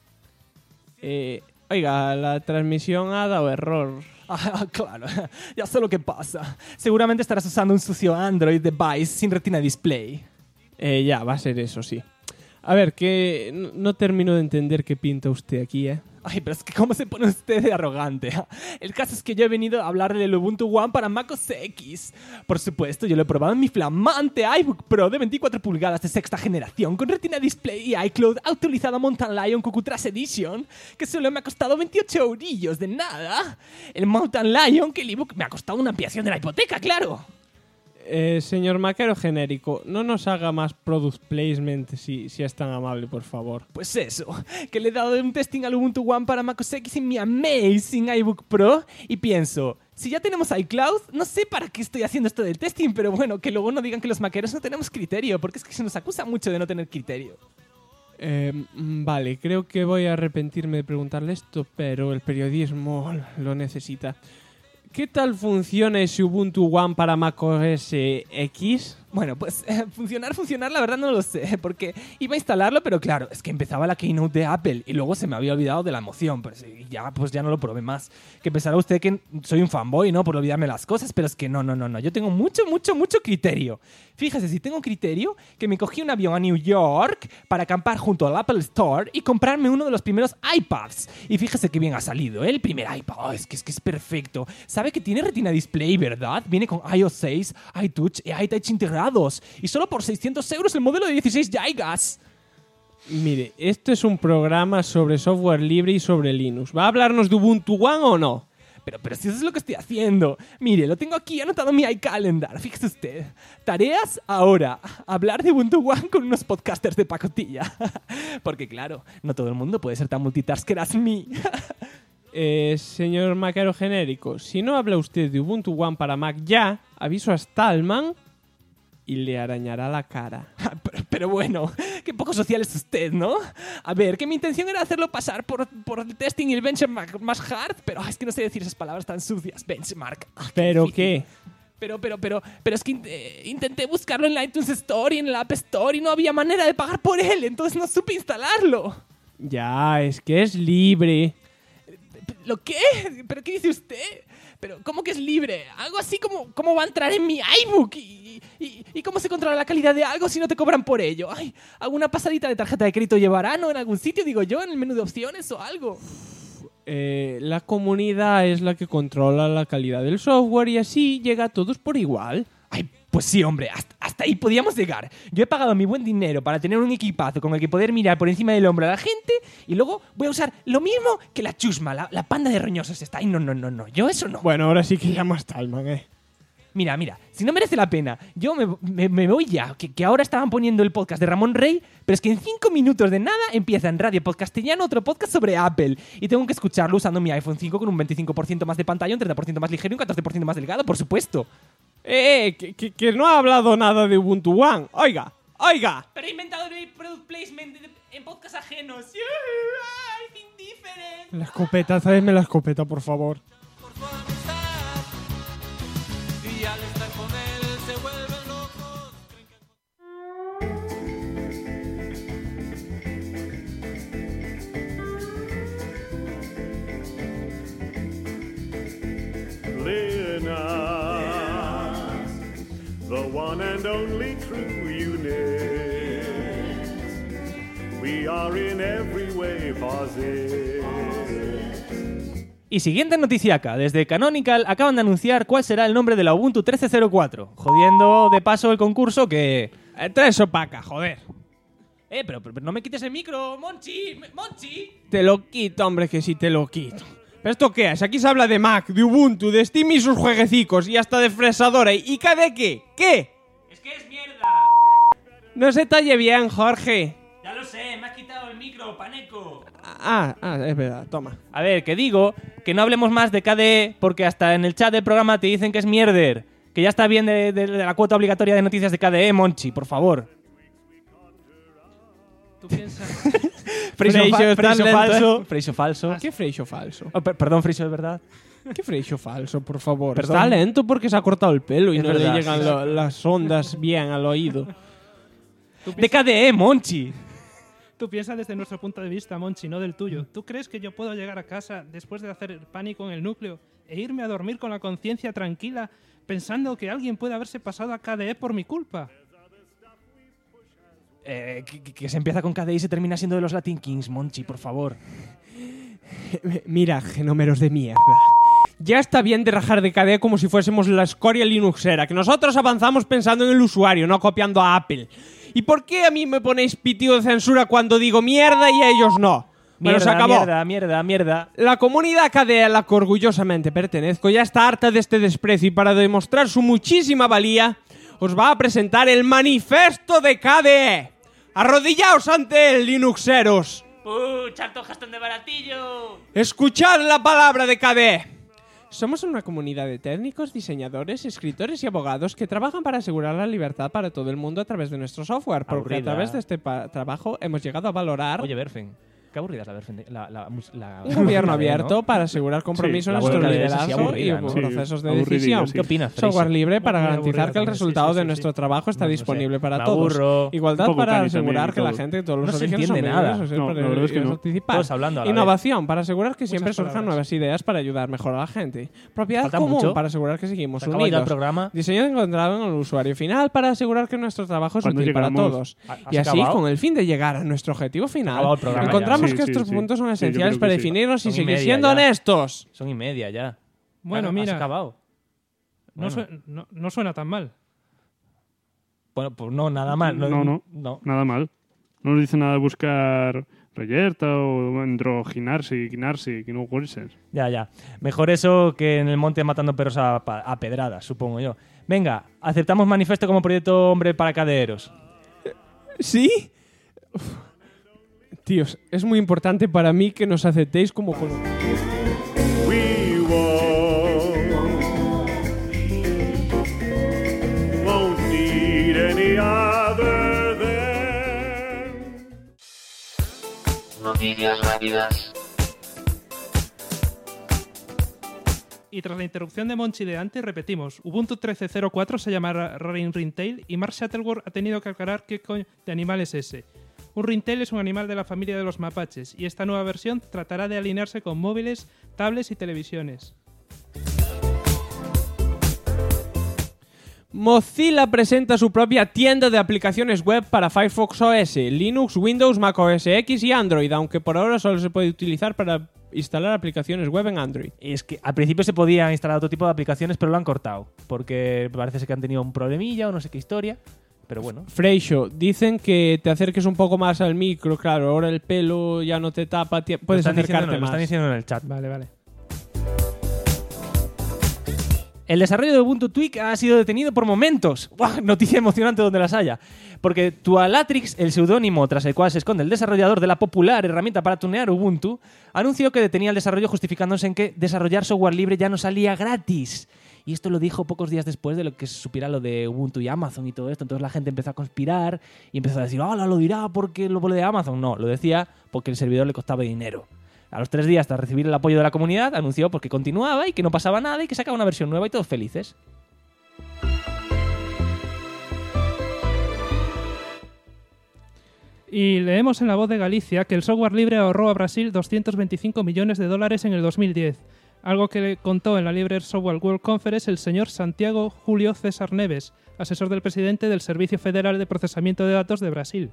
oiga, la transmisión ha dado error. Ah, claro, ya sé lo que pasa. Seguramente estarás usando un sucio Android device sin Retina Display. Ya, va a ser eso, sí. A ver, que no termino de entender qué pinta usted aquí, ¿eh? Ay, pero es que cómo se pone usted de arrogante. El caso es que yo he venido a hablarle del Ubuntu One para macOS X. Por supuesto, yo lo he probado en mi flamante iBook Pro de 24 pulgadas de sexta generación con Retina Display y iCloud actualizado a Mountain Lion Cucutras Edition, que solo me ha costado 28 eurillos de nada. El Mountain Lion, que el ebook me ha costado una ampliación de la hipoteca, claro. Señor Maquero Genérico, no nos haga más product placement si es tan amable, por favor. Pues eso, que le he dado un testing al Ubuntu One para macOS X en mi amazing iBook Pro y pienso, si ya tenemos iCloud, no sé para qué estoy haciendo esto del testing, pero bueno, que luego no digan que los maqueros no tenemos criterio, porque es que se nos acusa mucho de no tener criterio. Vale, creo que voy a arrepentirme de preguntarle esto, pero el periodismo lo necesita. ¿Qué tal funciona ese Ubuntu One para macOS X? Bueno, pues funcionar, la verdad no lo sé, porque iba a instalarlo, pero claro, es que empezaba la keynote de Apple y luego se me había olvidado de la emoción, pues ya no lo probé más. Que pensará usted que soy un fanboy, ¿no? Por olvidarme las cosas, pero es que no, yo tengo mucho criterio. Fíjese, si tengo criterio, que me cogí un avión a New York para acampar junto al Apple Store y comprarme uno de los primeros iPads. Y fíjese que bien ha salido, ¿eh? El primer iPad, es que es perfecto. ¿Sabe que tiene Retina Display, verdad? Viene con iOS 6, iTouch y iTouch integrado. Y solo por 600 euros el modelo de 16 GB. Mire, esto es un programa sobre software libre y sobre Linux. ¿Va a hablarnos de Ubuntu One o no? Pero si eso es lo que estoy haciendo. Mire, lo tengo aquí anotado en mi iCalendar. Fíjese usted. Tareas ahora. Hablar de Ubuntu One con unos podcasters de pacotilla. Porque claro, no todo el mundo puede ser tan multitasker as me. Señor Maquero Genérico, si no habla usted de Ubuntu One para Mac ya, aviso a Stallman y le arañará la cara. Pero bueno, qué poco social es usted, ¿no? A ver, que mi intención era hacerlo pasar por el testing y el benchmark más hard, pero es que no sé decir esas palabras tan sucias. Benchmark. ¿Pero qué? Pero es que intenté buscarlo en la iTunes Store y en la App Store y no había manera de pagar por él, entonces no supe instalarlo. Ya, es que es libre. ¿Lo qué? ¿Pero qué dice usted? ¿Pero cómo que es libre? Algo así como cómo va a entrar en mi iBook y cómo se controla la calidad de algo si no te cobran por ello. Ay, ¿alguna pasadita de tarjeta de crédito llevará, no? En algún sitio, digo yo, en el menú de opciones o algo. La comunidad es la que controla la calidad del software y así llega a todos por igual. Ay, pues sí, hombre, hasta ahí podíamos llegar. Yo he pagado mi buen dinero para tener un equipazo con el que poder mirar por encima del hombro a la gente y luego voy a usar lo mismo que la chusma, la panda de roñosos está. Ay, no, yo eso no. Bueno, ahora sí que llamo a Stallman, Mira, si no merece la pena, yo me voy ya, que ahora estaban poniendo el podcast de Ramón Rey, pero es que en 5 minutos de nada empieza en Radio Podcastellano otro podcast sobre Apple y tengo que escucharlo usando mi iPhone 5 con un 25% más de pantalla, un 30% más ligero y un 14% más delgado, por supuesto. Que no ha hablado nada de Ubuntu One. Oiga. Pero he inventado el product placement en podcast ajenos. ¡Ay, indifferent! La escopeta, tráeme la escopeta, por favor. Por su amistad. Y al estar con él se vuelven locos. Linux, the one and only true unit. We are in every way positive. Y siguiente noticiaca, desde Canonical acaban de anunciar cuál será el nombre de la Ubuntu 13.04, jodiendo de paso el concurso que... Trae sopaca, joder. Pero no me quites el micro, Monchi. Te lo quito, hombre, que sí te lo quito. ¿Pero esto qué es? Aquí se habla de Mac, de Ubuntu, de Steam y sus jueguecicos, y hasta de fresadora. ¿Y de qué? ¿Qué? Es que es mierda. No se talle bien, Jorge. Ya lo sé, me has quitado el micro, paneco. Es verdad, toma. A ver, que digo que no hablemos más de KDE porque hasta en el chat del programa te dicen que es mierder. Que ya está bien de la cuota obligatoria de noticias de KDE, Monchi, por favor. ¿Tú piensas? Freixo falso. Freixo falso. ¿Qué Freixo falso? Oh, perdón, Freixo, es verdad. ¿Qué Freixo falso, por favor? Perdón. Está lento porque se ha cortado el pelo y Es no verdad, le llegan sí. las ondas bien al oído. De KDE, Monchi. Tú piensas desde nuestro punto de vista, Monchi, no del tuyo. ¿Tú crees que yo puedo llegar a casa después de hacer el pánico en el núcleo e irme a dormir con la conciencia tranquila pensando que alguien puede haberse pasado a KDE por mi culpa? Que se empieza con KDE y se termina siendo de los Latin Kings, Monchi, por favor. Mira, genómeros de mierda. Ya está bien de rajar de KDE como si fuésemos la escoria linuxera, que nosotros avanzamos pensando en el usuario, no copiando a Apple. ¿Y por qué a mí me ponéis pitido de censura cuando digo mierda y a ellos no? Bueno, se acabó. Mierda. La comunidad KDE a la que orgullosamente pertenezco ya está harta de este desprecio y para demostrar su muchísima valía os va a presentar el manifiesto de KDE. Arrodillaos ante él, linuxeros. ¡Charto gastón de baratillo! Escuchad la palabra de KDE. Somos una comunidad de técnicos, diseñadores, escritores y abogados que trabajan para asegurar la libertad para todo el mundo a través de nuestro software, porque Aburrida. a través de este trabajo hemos llegado a valorar Oye, Berfen, qué aburrida es la Berfen. un gobierno KDE, abierto ¿no? para asegurar compromiso Sí, en la nuestro web KDE es así liderazgo aburrida, y ¿no? procesos de aburridilla, decisión. sí. ¿Qué opinas, Freixo? Software libre para Muy garantizar aburrida que el también, resultado sí, de sí, nuestro sí. trabajo está No sé, disponible para me todos. aburro. Igualdad Un poco para Cani asegurar también y que la todo. gente de todos los No se orígenes son entiende nada. bienvenidos, No, la verdad es que no. participar. Todos hablando a la Innovación para asegurar que siempre surjan palabras. nuevas ideas para ayudar mejor a la gente. Propiedad Falta común mucho. para asegurar que seguimos Se acaba ya el unidos. programa. Diseño encontrado en el usuario final para asegurar que nuestro trabajo es ¿Cuándo útil para llegamos? todos. ¿Has Y así, acabado? con el fin de llegar a nuestro objetivo final, acabado el programa encontramos ya. que Sí, estos sí. puntos son Sí, yo esenciales creo para que sí. definirnos y Son y seguir media siendo ya. honestos. Son y media ya. Bueno, ¿Has mira, acabado? no, Bueno. no suena tan mal. Bueno, pues no, nada mal. No. Nada mal. No nos dice nada de buscar reyerta o androginarse, quinarse, que no puede ser. Ya. Mejor eso que en el monte matando perros a pedradas, supongo yo. Venga, aceptamos manifiesto como proyecto hombre para caderos. ¿Sí? Uf. Tíos, es muy importante para mí que nos aceptéis como We won't need any other than. Noticias rápidas. Y tras la interrupción de Monchi de antes, repetimos. Ubuntu 13.04 se llamará Ringtail y Mark Shuttleworth ha tenido que aclarar qué coño de animal es ese. Un ringtail es un animal de la familia de los mapaches y esta nueva versión tratará de alinearse con móviles, tablets y televisiones. Mozilla presenta su propia tienda de aplicaciones web para Firefox OS, Linux, Windows, Mac OS X y Android, aunque por ahora solo se puede utilizar para instalar aplicaciones web en Android. Es que al principio se podía instalar otro tipo de aplicaciones, pero lo han cortado. Porque parece ser que han tenido un problemilla o no sé qué historia. Pero bueno. Freixo, dicen que te acerques un poco más al micro, claro, ahora el pelo ya no te tapa, puedes acercarte Lo más. están diciendo en el chat. Vale. El desarrollo de Ubuntu Tweak ha sido detenido por momentos. ¡Buah! Noticia emocionante donde las haya. Porque Tualatrix, el seudónimo tras el cual se esconde el desarrollador de la popular herramienta para tunear Ubuntu, anunció que detenía el desarrollo justificándose en que desarrollar software libre ya no salía gratis. Y esto lo dijo pocos días después de lo que se supiera lo de Ubuntu y Amazon y todo esto. Entonces la gente empezó a conspirar y empezó a decir, lo dirá porque lo de Amazon. No, lo decía porque el servidor le costaba dinero. A los 3 días, tras recibir el apoyo de la comunidad, anunció porque continuaba y que no pasaba nada y que sacaba una versión nueva y todos felices. Y leemos en La Voz de Galicia que el software libre ahorró a Brasil $225 millones en el 2010, algo que le contó en la Libre Software World Conference el señor Santiago Julio César Neves, asesor del presidente del Servicio Federal de Procesamiento de Datos de Brasil.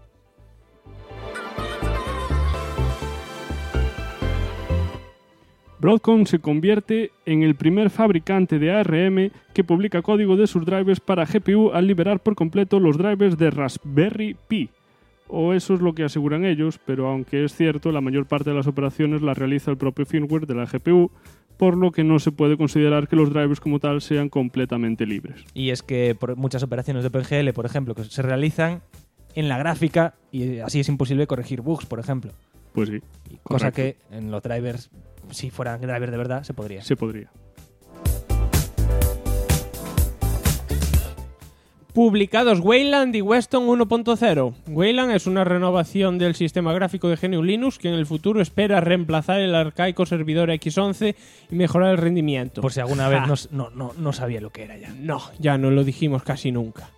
Broadcom se convierte en el primer fabricante de ARM que publica código de sus drivers para GPU al liberar por completo los drivers de Raspberry Pi. O eso es lo que aseguran ellos, pero aunque es cierto, la mayor parte de las operaciones las realiza el propio firmware de la GPU, por lo que no se puede considerar que los drivers como tal sean completamente libres. Y es que por muchas operaciones de OpenGL, por ejemplo, que se realizan en la gráfica y así es imposible corregir bugs, por ejemplo. Pues sí. Cosa correcto. que en los drivers, si fueran drivers de verdad, se podría. Se podría. Publicados Wayland y Weston 1.0. Wayland es una renovación del sistema gráfico de GNU Linux que en el futuro espera reemplazar el arcaico servidor X11 y mejorar el rendimiento. Por si alguna vez no sabía lo que era ya. No, ya no lo dijimos casi nunca.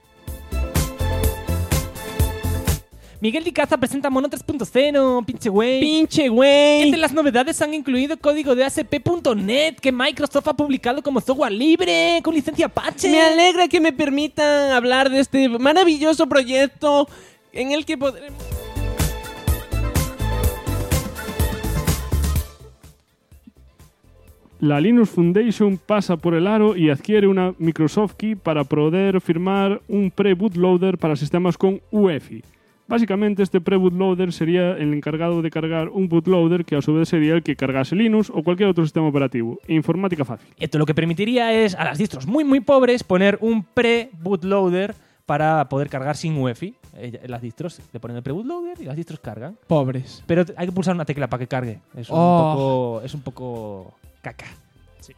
Miguel Di Caza presenta Mono 3.0, pinche güey. ¡Pinche güey! Entre las novedades han incluido código de ASP.NET que Microsoft ha publicado como software libre, con licencia Apache. Me alegra que me permitan hablar de este maravilloso proyecto en el que podremos... La Linux Foundation pasa por el aro y adquiere una Microsoft Key para poder firmar un pre-bootloader para sistemas con UEFI. Básicamente, este pre-bootloader sería el encargado de cargar un bootloader que a su vez sería el que cargase Linux o cualquier otro sistema operativo. Informática fácil. Esto lo que permitiría es a las distros muy pobres poner un pre-bootloader para poder cargar sin UEFI. Las distros le ponen el pre-bootloader y las distros cargan. Pobres. Pero hay que pulsar una tecla para que cargue. Es un poco caca. Sí.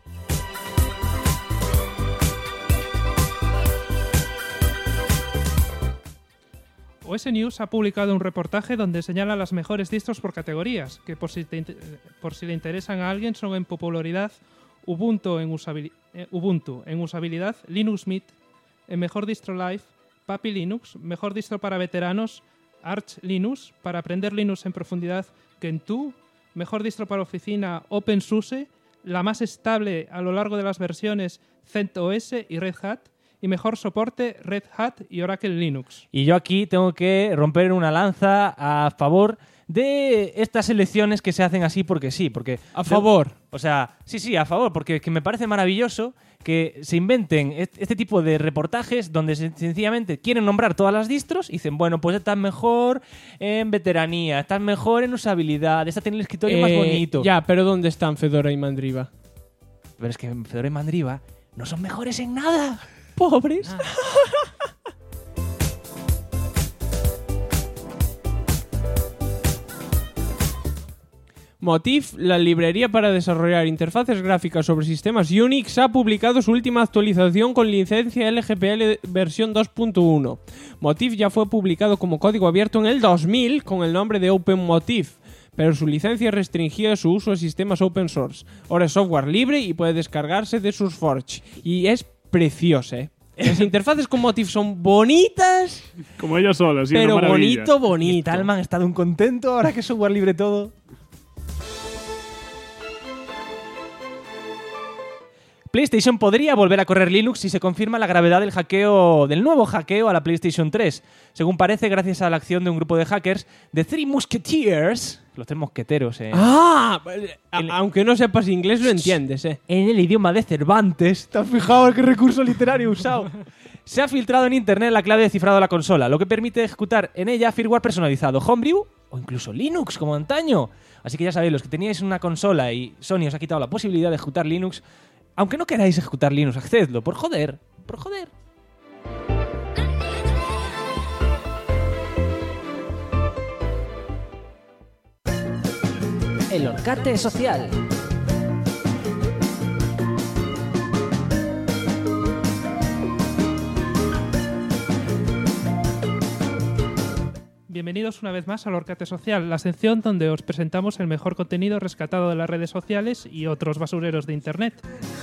OS News ha publicado un reportaje donde señala las mejores distros por categorías, que por si le interesan a alguien son en popularidad Ubuntu en usabilidad, Linux Mint, en mejor distro live, Papi Linux, mejor distro para veteranos, Arch Linux, para aprender Linux en profundidad, Gentoo, mejor distro para oficina, OpenSUSE, la más estable a lo largo de las versiones, CentOS y Red Hat, y mejor soporte Red Hat y Oracle Linux. Y yo aquí tengo que romper una lanza a favor de estas elecciones que se hacen así porque sí. Porque A favor. O sea, sí, a favor, porque que me parece maravilloso que se inventen este tipo de reportajes donde sencillamente quieren nombrar todas las distros y dicen, bueno, pues esta es mejor en veteranía, esta es mejor en usabilidad, esta tiene el escritorio más bonito. Ya, pero ¿dónde están Fedora y Mandriva? Pero es que Fedora y Mandriva no son mejores en nada. Pobres. Motif, la librería para desarrollar interfaces gráficas sobre sistemas Unix, ha publicado su última actualización con licencia LGPL versión 2.1. Motif ya fue publicado como código abierto en el 2000 con el nombre de OpenMotif, pero su licencia restringía su uso a sistemas open source. Ahora es software libre y puede descargarse de SourceForge. Y es precioso, ¿eh? Las interfaces con Motif son bonitas, Como ellas solas, sí, pero una maravilla. bonito. Talman está de un contento ahora que es software libre todo. PlayStation podría volver a correr Linux si se confirma la gravedad del nuevo hackeo a la PlayStation 3. Según parece, gracias a la acción de un grupo de hackers, The Three Musketeers, los tres mosqueteros, Aunque no sepas inglés, lo entiendes, ¿eh? en el idioma de Cervantes. ¿Te has fijado qué recurso literario usado? Se ha filtrado en internet la clave de cifrado de la consola, lo que permite ejecutar en ella firmware personalizado, Homebrew o incluso Linux, como antaño. Así que ya sabéis, los que teníais una consola y Sony os ha quitado la posibilidad de ejecutar Linux, Aunque no queráis ejecutar Linux, hacedlo, por joder. Por joder. El Orcate Social. Bienvenidos una vez más al Orcate Social, la sección donde os presentamos el mejor contenido rescatado de las redes sociales y otros basureros de Internet.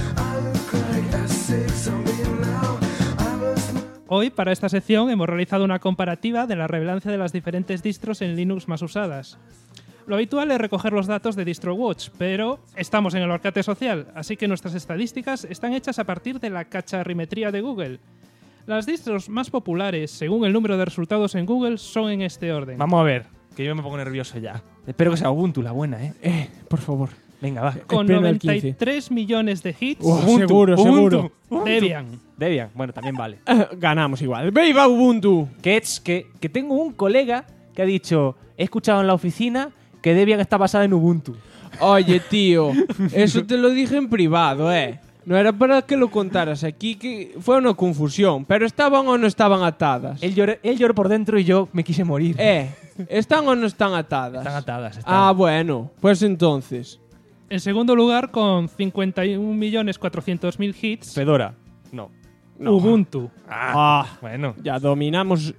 Hoy, para esta sección, hemos realizado una comparativa de la relevancia de las diferentes distros en Linux más usadas. Lo habitual es recoger los datos de DistroWatch, pero estamos en el Orcate Social, así que nuestras estadísticas están hechas a partir de la cacharrimetría de Google. Las distros más populares, según el número de resultados en Google, son en este orden. Vamos a ver, que yo me pongo nervioso ya. Espero que sea Ubuntu la buena, ¿eh? Por favor. Venga, va. Con espera el 15. 93 millones de hits, Seguro. Debian. Debian, bueno, también vale. Ganamos igual. ¡Viva Ubuntu! Que tengo un colega que ha dicho, he escuchado en la oficina que Debian está basada en Ubuntu. Oye, tío, eso te lo dije en privado, ¿eh? No era para que lo contaras aquí, que fue una confusión. Pero ¿estaban o no estaban atadas? Él lloró por dentro y yo me quise morir. ¿Están o no están atadas? Están atadas. Están. Ah, bueno, pues entonces. En segundo lugar, con 51.400.000 hits, Fedora. No. Ubuntu. Bueno. Ya dominamos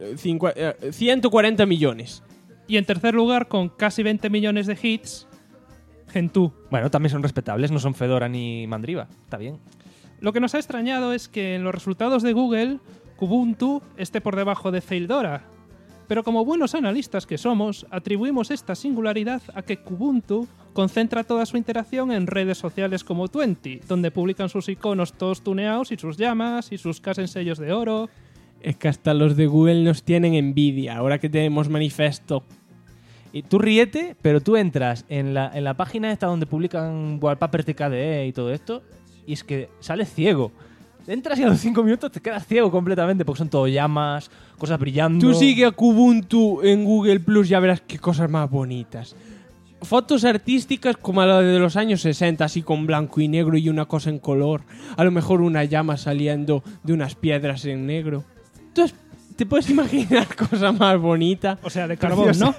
140 millones. Y en tercer lugar, con casi 20 millones de hits, Gentoo. Bueno, también son respetables, no son Fedora ni Mandriva. Está bien. Lo que nos ha extrañado es que en los resultados de Google, Kubuntu esté por debajo de Feildora. Pero como buenos analistas que somos, atribuimos esta singularidad a que Kubuntu concentra toda su interacción en redes sociales como Twenty, donde publican sus iconos todos tuneados y sus llamas y sus casas en sellos de oro. Es que hasta los de Google nos tienen envidia, ahora que tenemos manifesto. Y tú ríete, pero tú entras en la página esta donde publican wallpapers de KDE y todo esto, y es que sales ciego. Entras y a los 5 minutos te quedas ciego completamente, porque son todo llamas, cosas brillando. Tú sigue a Kubuntu en Google Plus, ya verás qué cosas más bonitas. Fotos artísticas como la de los años 60, así con blanco y negro y una cosa en color. A lo mejor una llama saliendo de unas piedras en negro. Entonces, ¿te puedes imaginar cosa más bonita? O sea, de carbón, ¿no?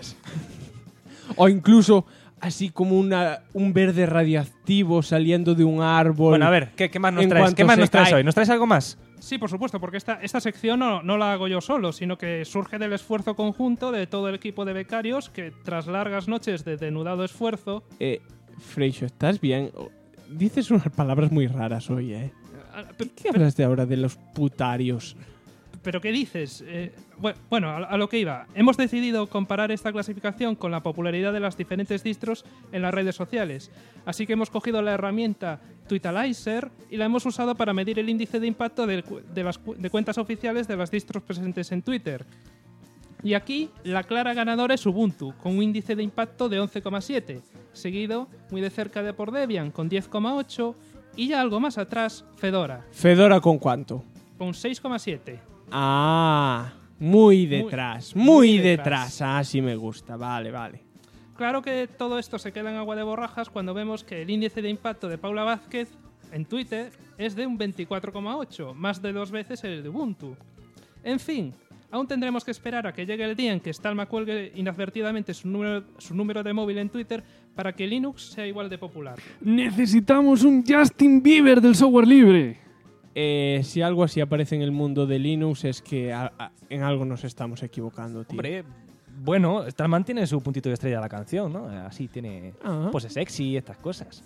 O incluso así como un verde radiactivo saliendo de un árbol. Bueno, a ver, ¿qué más nos traes? ¿Qué más nos traes hoy? ¿Nos traes algo más? Sí, por supuesto, porque esta sección no la hago yo solo, sino que surge del esfuerzo conjunto de todo el equipo de becarios que, tras largas noches de denudado esfuerzo... Freixo, ¿estás bien? Dices unas palabras muy raras hoy, ¿eh? ¿Qué hablas de ahora de los putarios? ¿Pero qué dices? Bueno, a lo que iba. Hemos decidido comparar esta clasificación con la popularidad de las diferentes distros en las redes sociales. Así que hemos cogido la herramienta Tweetalizer y la hemos usado para medir el índice de impacto de cuentas oficiales de las distros presentes en Twitter. Y aquí la clara ganadora es Ubuntu, con un índice de impacto de 11,7, seguido muy de cerca por Debian, con 10,8, y ya algo más atrás, Fedora. ¿Fedora con cuánto? Con 6,7. Ah, muy detrás. Ah, sí me gusta. Vale. Claro que todo esto se queda en agua de borrajas cuando vemos que el índice de impacto de Paula Vázquez en Twitter es de un 24,8, más de 2 veces el de Ubuntu. En fin, aún tendremos que esperar a que llegue el día en que Stalma cuelgue inadvertidamente su número de móvil en Twitter para que Linux sea igual de popular. Necesitamos un Justin Bieber del software libre. Si algo así aparece en el mundo de Linux es que en algo nos estamos equivocando, tío. Hombre, bueno, Stallman tiene su puntito de estrella de la canción, ¿no? Así tiene poses sexy y estas cosas.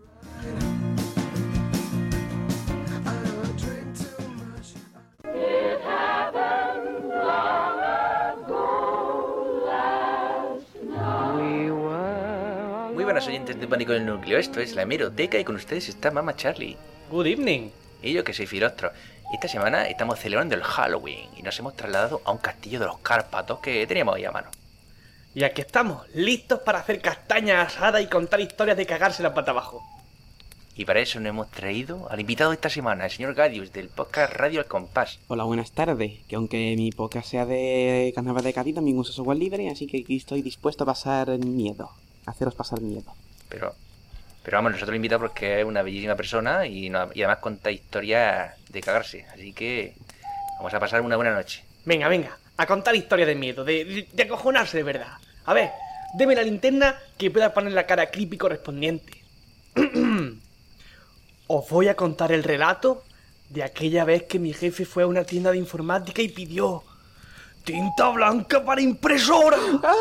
Muy buenas oyentes de Pánico en el Núcleo, esto es la Hemeroteca y con ustedes está Mama Charlie. Good evening. Y yo que soy Firostro. Esta semana estamos celebrando el Halloween y nos hemos trasladado a un castillo de los Cárpatos que teníamos ahí a mano. Y aquí estamos, listos para hacer castaña asada y contar historias de cagarse la pata abajo. Y para eso nos hemos traído al invitado de esta semana, el señor Gadius, del podcast Radio Al Compás. Hola, buenas tardes. Que aunque mi podcast sea de carnaval de Cádiz, también uso software libre, así que aquí estoy dispuesto a pasar miedo. A haceros pasar miedo. Pero Pero vamos, nosotros lo invitamos porque es una bellísima persona y además cuenta historias de cagarse. Así que vamos a pasar una buena noche. Venga, a contar historias de miedo, de acojonarse de verdad. A ver, deme la linterna que pueda poner la cara creepy correspondiente. Os voy a contar el relato de aquella vez que mi jefe fue a una tienda de informática y pidió tinta blanca para impresora.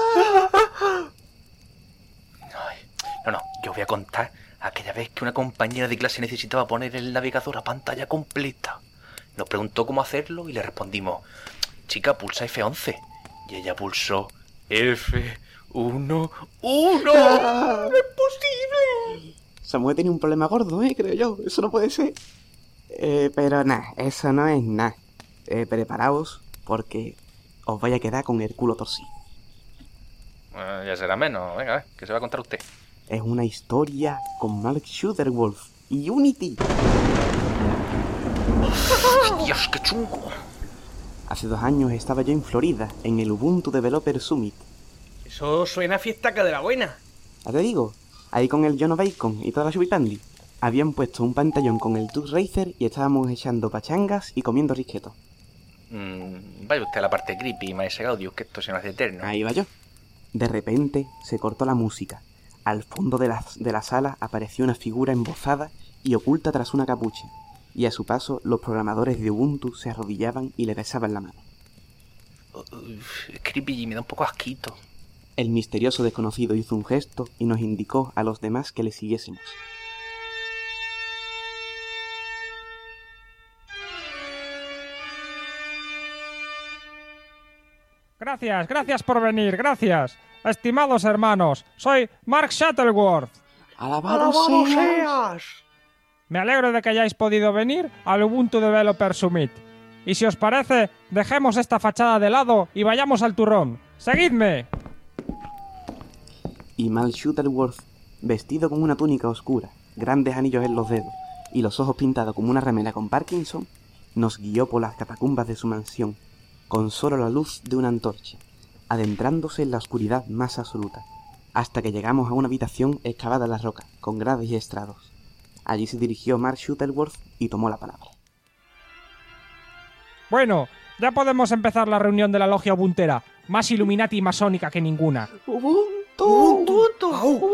No, yo voy a contar aquella vez que una compañera de clase necesitaba poner el navegador a pantalla completa. Nos preguntó cómo hacerlo y le respondimos: chica, pulsa F11. Y ella pulsó F11. ¡No es posible! Samuel tiene un problema gordo, creo yo. Eso no puede ser. Pero nada, eso no es nada. Preparaos, porque os vais a quedar con el culo torcido. Ya será menos. Venga, a ver, ¿qué se va a contar usted? Es una historia con Mark Shuttleworth y Unity. ¡Dios, qué chungo! Hace 2 años estaba yo en Florida, en el Ubuntu Developer Summit. Eso suena a fiestaca de la buena. Ya te digo, ahí con el John Bacon y toda la chupipandi. Habían puesto un pantallón con el Tux Racer y estábamos echando pachangas y comiendo risquetos. Vaya usted a la parte creepy, maese Gaudius, que esto se nos hace eterno. Ahí va yo. De repente se cortó la música. Al fondo de la sala apareció una figura embozada y oculta tras una capucha. Y a su paso los programadores de Ubuntu se arrodillaban y le besaban la mano. Creepy, me da un poco asquito. El misterioso desconocido hizo un gesto y nos indicó a los demás que le siguiésemos. Gracias por venir, gracias. Estimados hermanos, soy Mark Shuttleworth. ¡Alabado seas! Me alegro de que hayáis podido venir al Ubuntu Developer Summit. Y si os parece, dejemos esta fachada de lado y vayamos al turrón. ¡Seguidme! Y Mark Shuttleworth, vestido con una túnica oscura, grandes anillos en los dedos y los ojos pintados como una remera con Parkinson, nos guió por las catacumbas de su mansión, con solo la luz de una antorcha, adentrándose en la oscuridad más absoluta, hasta que llegamos a una habitación excavada en la roca, con gradas y estrados. Allí se dirigió Mark Shuttleworth y tomó la palabra. Bueno, ya podemos empezar la reunión de la logia Ubuntera, más Illuminati y masónica que ninguna. Ubuntu.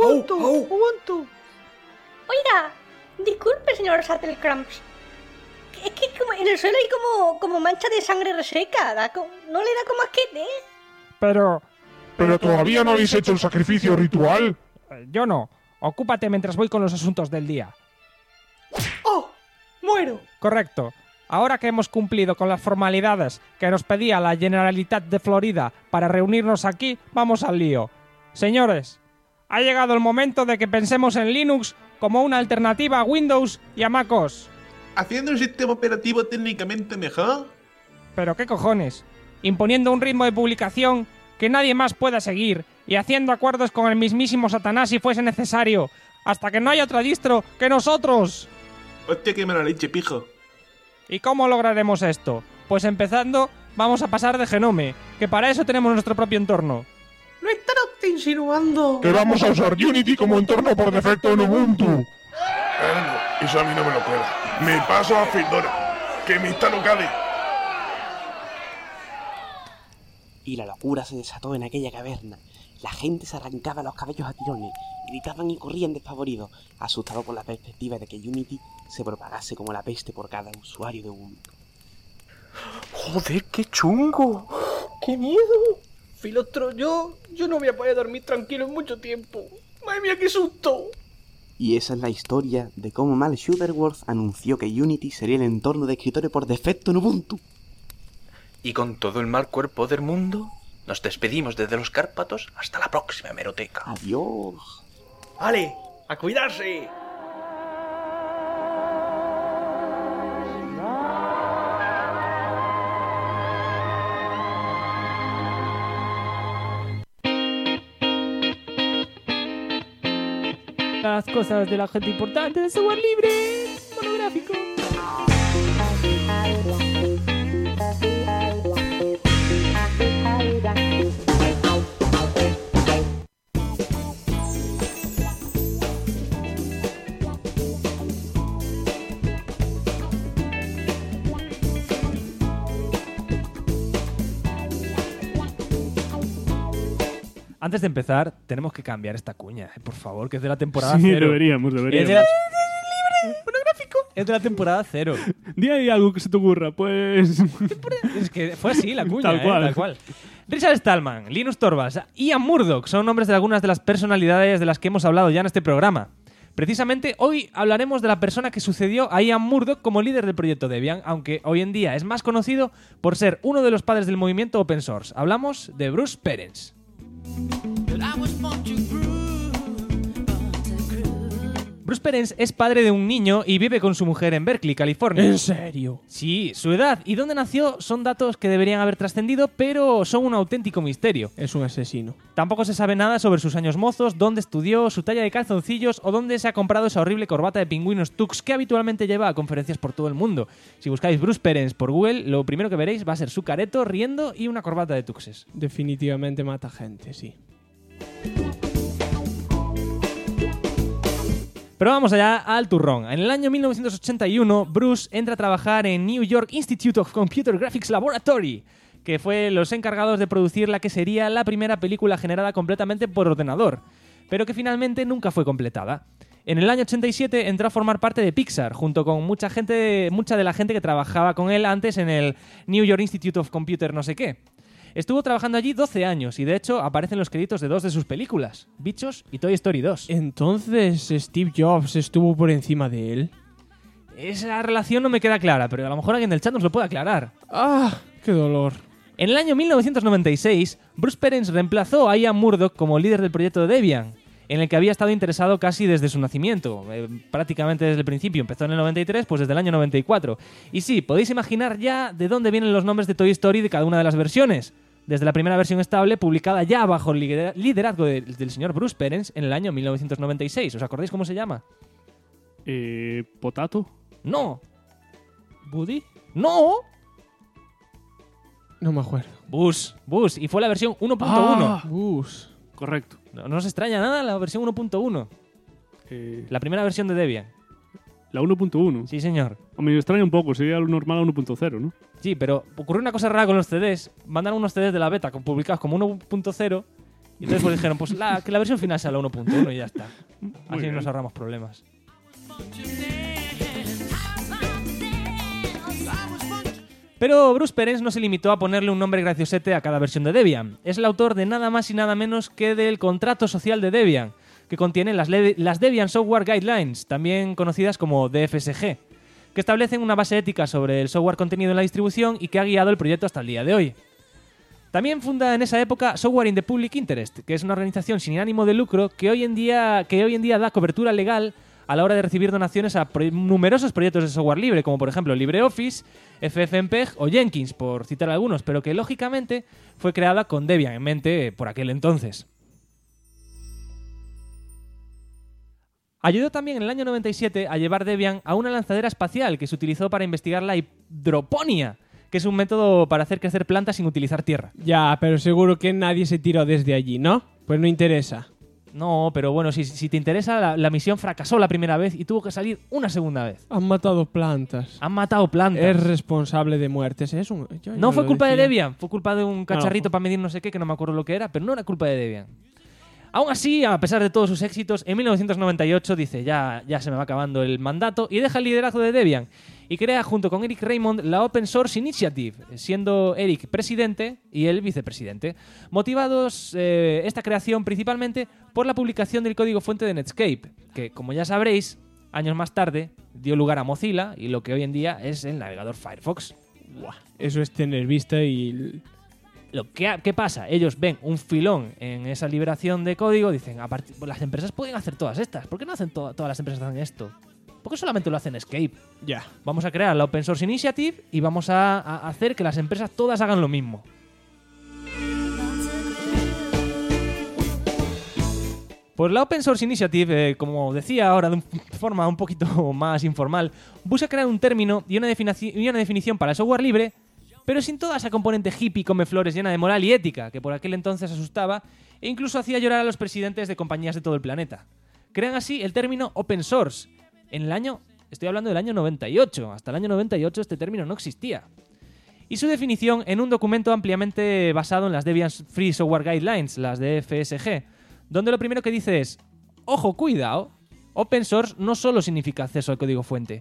Oiga, disculpe, señor Shuttlecramps. Es que como en el suelo hay como mancha de sangre reseca. ¿No le da como asquete? Pero todavía no habéis hecho el sacrificio ritual. Yo no. Ocúpate mientras voy con los asuntos del día. ¡Oh! ¡Muero! Correcto. Ahora que hemos cumplido con las formalidades que nos pedía la Generalitat de Florida para reunirnos aquí, vamos al lío. Señores, ha llegado el momento de que pensemos en Linux como una alternativa a Windows y a MacOS. ¿Haciendo un sistema operativo técnicamente mejor? ¿Pero qué cojones? Imponiendo un ritmo de publicación que nadie más pueda seguir y haciendo acuerdos con el mismísimo Satanás si fuese necesario, hasta que no haya otra distro que nosotros. Hostia, qué mala leche, pijo. ¿Y cómo lograremos esto? Pues empezando, vamos a pasar de Genome, que para eso tenemos nuestro propio entorno. ¿No estará usted insinuando que vamos a usar Unity como entorno por defecto en Ubuntu? No, eso a mí no me lo cuela. Me paso a Fedora, que me está locale. Y la locura se desató en aquella caverna. La gente se arrancaba los cabellos a tirones, gritaban y corrían despavoridos, asustados por la perspectiva de que Unity se propagase como la peste por cada usuario de Ubuntu. ¡Joder, qué chungo! ¡Qué miedo! Filostro, yo no voy a poder dormir tranquilo en mucho tiempo. ¡Madre mía, qué susto! Y esa es la historia de cómo Mark Shuttleworth anunció que Unity sería el entorno de escritorio por defecto en Ubuntu. Y con todo el mal cuerpo del mundo, nos despedimos desde los Cárpatos hasta la próxima hemeroteca. Adiós. ¡Vale! ¡A cuidarse! Las cosas de la gente importante de software libre monográfico. Antes de empezar, tenemos que cambiar esta cuña, por favor, que es de la temporada Sí, 0. deberíamos. Es de la temporada 0. Di ahí algo que se te ocurra, pues... Es que fue así la cuña, Tal cual. tal cual. Richard Stallman, Linus Torvalds, Ian Murdoch son nombres de algunas de las personalidades de las que hemos hablado ya en este programa. Precisamente hoy hablaremos de la persona que sucedió a Ian Murdoch como líder del proyecto Debian, aunque hoy en día es más conocido por ser uno de los padres del movimiento open source. Hablamos de Bruce Perens. Bruce Perens es padre de un niño y vive con su mujer en Berkeley, California. ¿En serio? Sí, su edad y dónde nació son datos que deberían haber trascendido, pero son un auténtico misterio. Es un asesino. Tampoco se sabe nada sobre sus años mozos, dónde estudió, su talla de calzoncillos o dónde se ha comprado esa horrible corbata de pingüinos tux que habitualmente lleva a conferencias por todo el mundo. Si buscáis Bruce Perens por Google, lo primero que veréis va a ser su careto riendo y una corbata de tuxes. Definitivamente mata gente, sí. Pero vamos allá al turrón. En el año 1981, Bruce entra a trabajar en New York Institute of Computer Graphics Laboratory, que fue los encargados de producir la que sería la primera película generada completamente por ordenador, pero que finalmente nunca fue completada. En el año 87 entró a formar parte de Pixar, junto con mucha de la gente que trabajaba con él antes en el New York Institute of Computer no sé qué. Estuvo trabajando allí 12 años y de hecho aparecen los créditos de 2 de sus películas, Bichos y Toy Story 2. Entonces, ¿Steve Jobs estuvo por encima de él? Esa relación no me queda clara, pero a lo mejor alguien del chat nos lo puede aclarar. ¡Ah! ¡Qué dolor! En el año 1996, Bruce Perens reemplazó a Ian Murdoch como líder del proyecto Debian, en el que había estado interesado casi desde su nacimiento, prácticamente desde el principio. Empezó en el 93, pues desde el año 94. Y sí, podéis imaginar ya de dónde vienen los nombres de Toy Story de cada una de las versiones. Desde la primera versión estable, publicada ya bajo el liderazgo del señor Bruce Perens en el año 1996. ¿Os acordáis cómo se llama? ¿Potato? No. ¿Buddy? No. No me acuerdo. Bus. Y fue la versión 1.1. Ah, Bus. Correcto. No os extraña nada la versión 1.1. La primera versión de Debian. La 1.1. Sí, señor. A mí me extraña un poco, sería lo normal a 1.0, ¿no? Sí, pero ocurrió una cosa rara con los CDs. Mandaron unos CDs de la beta publicados como 1.0 y entonces pues dijeron pues que la versión final sea la 1.1 y ya está. Así bien. nos ahorramos problemas. Pero Bruce Perens no se limitó a ponerle un nombre graciosete a cada versión de Debian. Es el autor de nada más y nada menos que del contrato social de Debian, que contiene las Debian Software Guidelines, también conocidas como DFSG, que establecen una base ética sobre el software contenido en la distribución y que ha guiado el proyecto hasta el día de hoy. También funda en esa época Software in the Public Interest, que es una organización sin ánimo de lucro que hoy en día da cobertura legal a la hora de recibir donaciones a numerosos proyectos de software libre, como por ejemplo LibreOffice, FFmpeg o Jenkins, por citar algunos, pero que lógicamente fue creada con Debian en mente por aquel entonces. Ayudó también en el año 97 a llevar Debian a una lanzadera espacial que se utilizó para investigar la hidroponía, que es un método para hacer crecer plantas sin utilizar tierra. Ya, pero seguro que nadie se tiró desde allí, ¿no? Pues no interesa. No, pero bueno, si te interesa, la misión fracasó la primera vez y tuvo que salir una segunda vez. Han matado plantas. Han matado plantas. Es responsable de muertes. No fue culpa de Debian, fue culpa de un cacharrito para medir no sé qué, que no me acuerdo lo que era, pero no era culpa de Debian. Aún así, a pesar de todos sus éxitos, en 1998 dice ya se me va acabando el mandato y deja el liderazgo de Debian y crea junto con Eric Raymond la Open Source Initiative, siendo Eric presidente y él vicepresidente, motivados esta creación principalmente por la publicación del código fuente de Netscape, que como ya sabréis, años más tarde dio lugar a Mozilla y lo que hoy en día es el navegador Firefox. Buah, eso es tener vista y... ¿Qué pasa? Ellos ven un filón en esa liberación de código, dicen, las empresas pueden hacer todas estas. ¿Por qué no hacen todas las empresas hacen esto? ¿Por qué solamente lo hacen Escape? Ya. Vamos a crear la Open Source Initiative y vamos a hacer que las empresas todas hagan lo mismo. Pues la Open Source Initiative, como decía ahora de forma un poquito más informal, busca crear un término y una definición para el software libre, pero sin toda esa componente hippie come flores llena de moral y ética, que por aquel entonces asustaba e incluso hacía llorar a los presidentes de compañías de todo el planeta. Crean así el término Open Source. Estoy hablando del año 98, hasta el año 98 este término no existía. y su definición en un documento ampliamente basado en las Debian Free Software Guidelines, las de FSG, donde lo primero que dice es, ojo, cuidado, open source no solo significa acceso al código fuente.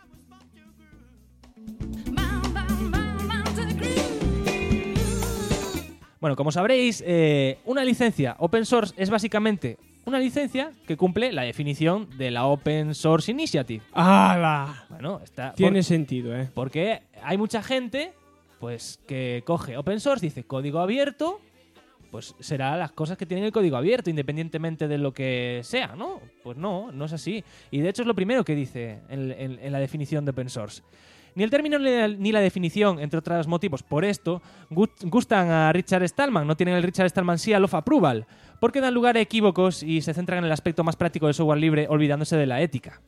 Bueno, como sabréis, una licencia open source es básicamente una licencia que cumple la definición de la Open Source Initiative. ¡Hala! Bueno, tiene sentido, ¿eh? Porque hay mucha gente pues que coge open source, dice código abierto, pues será las cosas que tienen el código abierto, independientemente de lo que sea, ¿no? Pues no es así. Y de hecho es lo primero que dice en la definición de open source. Ni el término ni la definición, entre otros motivos, por esto, gustan a Richard Stallman, no tienen el Richard Stallman Seal of Approval, porque dan lugar a equívocos y se centran en el aspecto más práctico del software libre, olvidándose de la ética.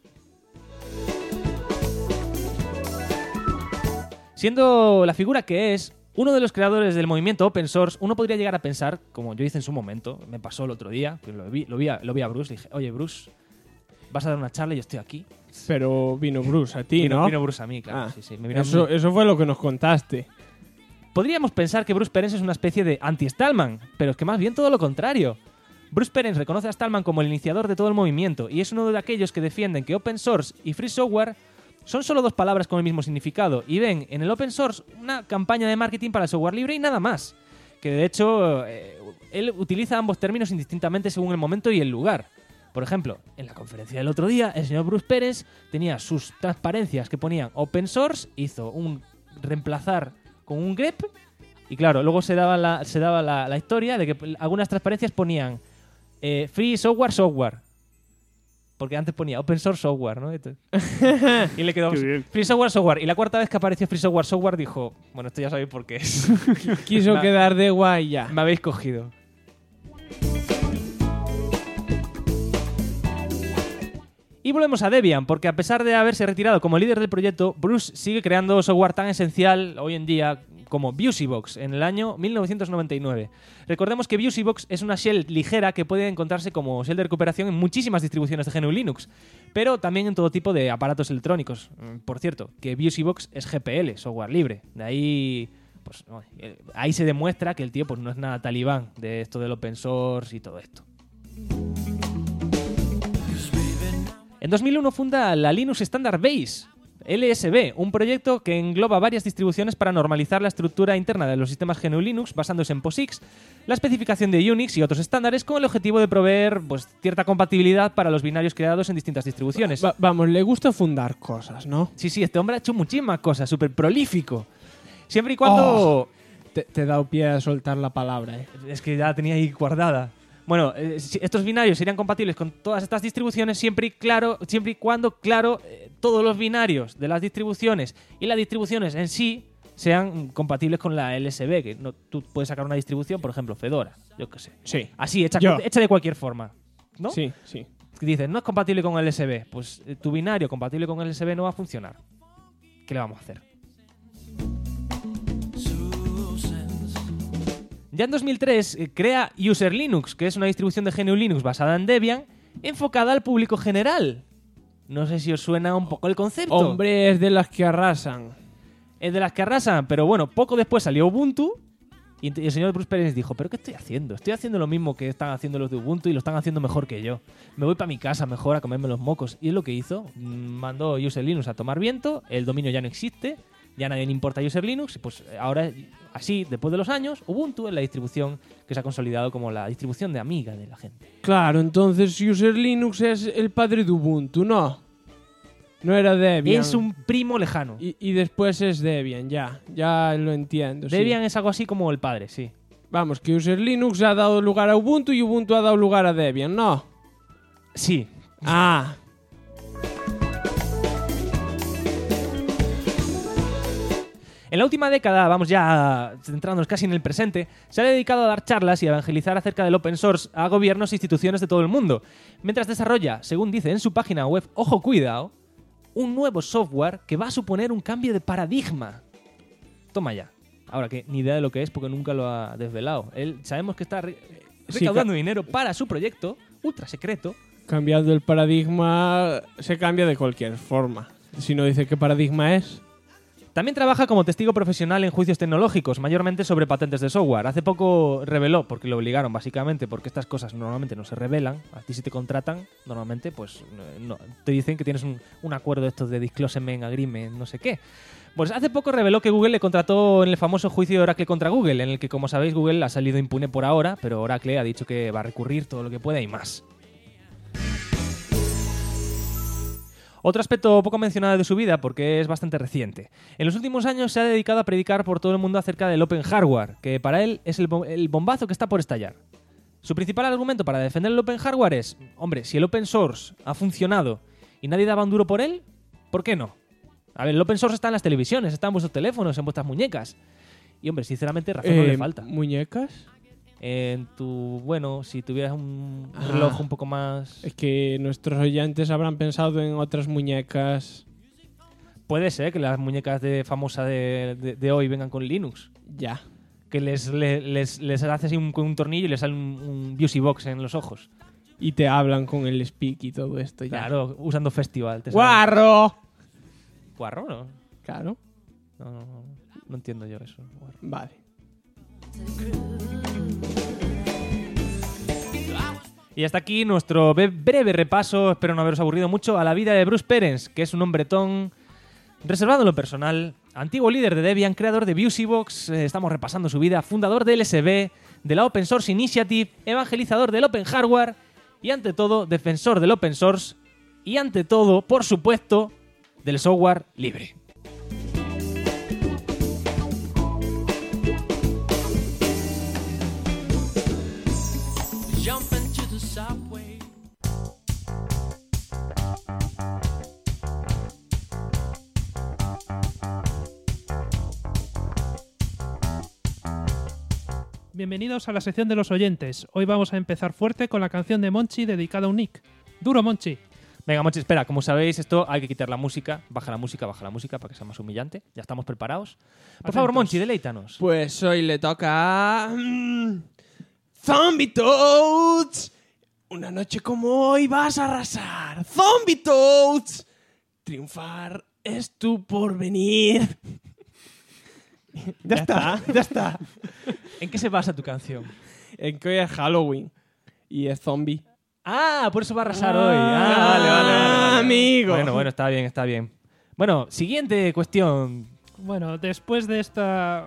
Siendo la figura que es uno de los creadores del movimiento open source, uno podría llegar a pensar, como yo hice en su momento, me pasó el otro día, que lo vi a Bruce, y dije, oye Bruce, vas a dar una charla y yo estoy aquí. Pero vino Bruce a ti, ¿no? Vino Bruce a mí, claro. Sí. Me vino eso fue lo que nos contaste. Podríamos pensar que Bruce Perens es una especie de anti-Stallman, pero es que más bien todo lo contrario. Bruce Perens reconoce a Stallman como el iniciador de todo el movimiento y es uno de aquellos que defienden que open source y free software son solo dos palabras con el mismo significado y ven en el open source una campaña de marketing para el software libre y nada más. Que de hecho, él utiliza ambos términos indistintamente según el momento y el lugar. Por ejemplo, en la conferencia del otro día, el señor Bruce Perens tenía sus transparencias que ponían open source, hizo un reemplazar con un grep y claro, luego se daba la historia de que algunas transparencias ponían free software. Porque antes ponía open source software, ¿no? Y le quedó free software. Y la cuarta vez que apareció free software dijo, bueno, esto ya sabéis por qué es. Quiso quedar de guay ya. Me habéis cogido. Y volvemos a Debian, porque a pesar de haberse retirado como líder del proyecto, Bruce sigue creando software tan esencial hoy en día como BuseyBox en el año 1999. Recordemos que BuseyBox es una shell ligera que puede encontrarse como shell de recuperación en muchísimas distribuciones de GNU Linux, pero también en todo tipo de aparatos electrónicos. Por cierto, que BuseyBox es GPL, software libre. De ahí, pues, ahí se demuestra que el tío pues, no es nada talibán de esto del open source y todo esto. En 2001 funda la Linux Standard Base, LSB, un proyecto que engloba varias distribuciones para normalizar la estructura interna de los sistemas GNU Linux basándose en POSIX, la especificación de Unix y otros estándares con el objetivo de proveer pues, cierta compatibilidad para los binarios creados en distintas distribuciones. Vamos, le gusta fundar cosas, ¿no? Sí, este hombre ha hecho muchísimas cosas, súper prolífico. Siempre y cuando... Te he dado pie a soltar la palabra, ¿eh? Es que ya la tenía ahí guardada. Bueno, estos binarios serían compatibles con todas estas distribuciones siempre y cuando, todos los binarios de las distribuciones y las distribuciones en sí sean compatibles con la LSB, que no, tú puedes sacar una distribución, por ejemplo, Fedora, yo qué sé. Sí. Así, hecha de cualquier forma, ¿no? Sí. Dices, no es compatible con LSB, pues tu binario compatible con LSB no va a funcionar. ¿Qué le vamos a hacer? Ya en 2003 crea User Linux, que es una distribución de GNU Linux basada en Debian, enfocada al público general. No sé si os suena un poco el concepto. Hombre, es de las que arrasan. Es de las que arrasan, pero bueno, poco después salió Ubuntu y el señor Bruce Perens dijo, ¿pero qué estoy haciendo? Estoy haciendo lo mismo que están haciendo los de Ubuntu y lo están haciendo mejor que yo. Me voy para mi casa mejor a comerme los mocos. Y es lo que hizo. Mandó User Linux a tomar viento, el dominio ya no existe, ya nadie le importa User Linux, pues ahora, así, después de los años, Ubuntu es la distribución que se ha consolidado como la distribución de amiga de la gente. Claro, entonces User Linux es el padre de Ubuntu, ¿no? No era Debian. Es un primo lejano. Y después es Debian, ya lo entiendo. Debian es algo así como el padre, sí. Vamos, que User Linux ha dado lugar a Ubuntu y Ubuntu ha dado lugar a Debian, ¿no? Sí. Ah. En la última década, vamos ya centrándonos casi en el presente, se ha dedicado a dar charlas y a evangelizar acerca del open source a gobiernos e instituciones de todo el mundo, mientras desarrolla, según dice en su página web, ojo cuidado, un nuevo software que va a suponer un cambio de paradigma. Toma ya. Ahora que ni idea de lo que es porque nunca lo ha desvelado. Él sabemos que está recaudando dinero para su proyecto, ultra secreto. Cambiando el paradigma se cambia de cualquier forma. Si no dice qué paradigma es... También trabaja como testigo profesional en juicios tecnológicos, mayormente sobre patentes de software. Hace poco reveló, porque lo obligaron básicamente, porque estas cosas normalmente no se revelan. A ti si te contratan, normalmente pues no, te dicen que tienes un acuerdo de estos de disclosure agreement, no sé qué. Pues hace poco reveló que Google le contrató en el famoso juicio de Oracle contra Google, en el que, como sabéis, Google ha salido impune por ahora, pero Oracle ha dicho que va a recurrir todo lo que pueda y más. Otro aspecto poco mencionado de su vida, porque es bastante reciente. En los últimos años se ha dedicado a predicar por todo el mundo acerca del Open Hardware, que para él es el bombazo que está por estallar. Su principal argumento para defender el Open Hardware es, hombre, si el Open Source ha funcionado y nadie daba un duro por él, ¿por qué no? A ver, el Open Source está en las televisiones, está en vuestros teléfonos, en vuestras muñecas. Y, hombre, sinceramente, razón no le falta. ¿Muñecas? Bueno, si tuvieras un reloj un poco más... Es que nuestros oyentes habrán pensado en otras muñecas. Puede ser que las muñecas famosas de hoy vengan con Linux. Ya. Que les haces un tornillo y les sale un Busy Box en los ojos. Y te hablan con el speak y todo esto. Ya. Claro, usando Festival. ¡Guarro! ¿Guarro, no? Claro. No entiendo yo eso. Guarro. Vale. Y hasta aquí nuestro breve repaso, espero no haberos aburrido mucho, a la vida de Bruce Perens, que es un hombretón reservado en lo personal, antiguo líder de Debian, creador de VusyBox, estamos repasando su vida, fundador del LSB, de la Open Source Initiative, evangelizador del Open Hardware y ante todo defensor del Open Source y ante todo, por supuesto, del software libre. Bienvenidos a la sección de los oyentes. Hoy vamos a empezar fuerte con la canción de Monchi dedicada a un Nick. ¡Duro, Monchi! Venga, Monchi, espera, como sabéis, esto hay que quitar la música. Baja la música para que sea más humillante. Ya estamos preparados. Por favor, Monchi, deleítanos. Pues hoy le toca a... Zombie Toads. Una noche como hoy vas a arrasar. Zombie Toads. Triunfar es tu porvenir. Ya está. ¿En qué se basa tu canción? En que hoy es Halloween y es zombie. Ah, por eso va a arrasar hoy. Vale. Amigo. Bueno, está bien. Bueno, siguiente cuestión. Bueno, después de esta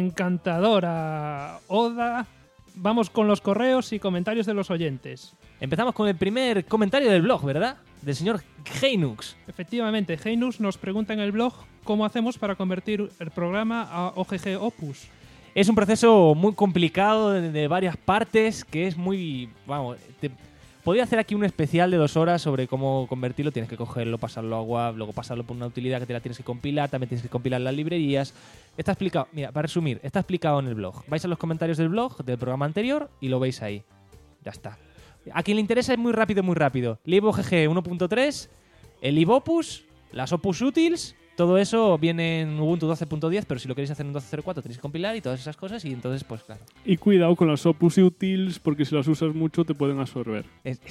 encantadora oda, vamos con los correos y comentarios de los oyentes. Empezamos con el primer comentario del blog, ¿verdad? Del señor Heinux. Efectivamente, Heinux nos pregunta en el blog cómo hacemos para convertir el programa a OGG Opus. Es un proceso muy complicado de varias partes, que es muy... Vamos, podría hacer aquí un especial de 2 horas sobre cómo convertirlo. Tienes que cogerlo, pasarlo a WAV, luego pasarlo por una utilidad que te la tienes que compilar, también tienes que compilar las librerías. Está explicado, mira, para resumir, está explicado en el blog. Vais a los comentarios del blog, del programa anterior, y lo veis ahí. Ya está. A quien le interesa es muy rápido. LibOGG 1.3, el libopus, las Opus Utils, todo eso viene en Ubuntu 12.10, pero si lo queréis hacer en 12.04 tenéis que compilar y todas esas cosas, y entonces, pues claro. Y cuidado con las Opus Utils, porque si las usas mucho te pueden absorber.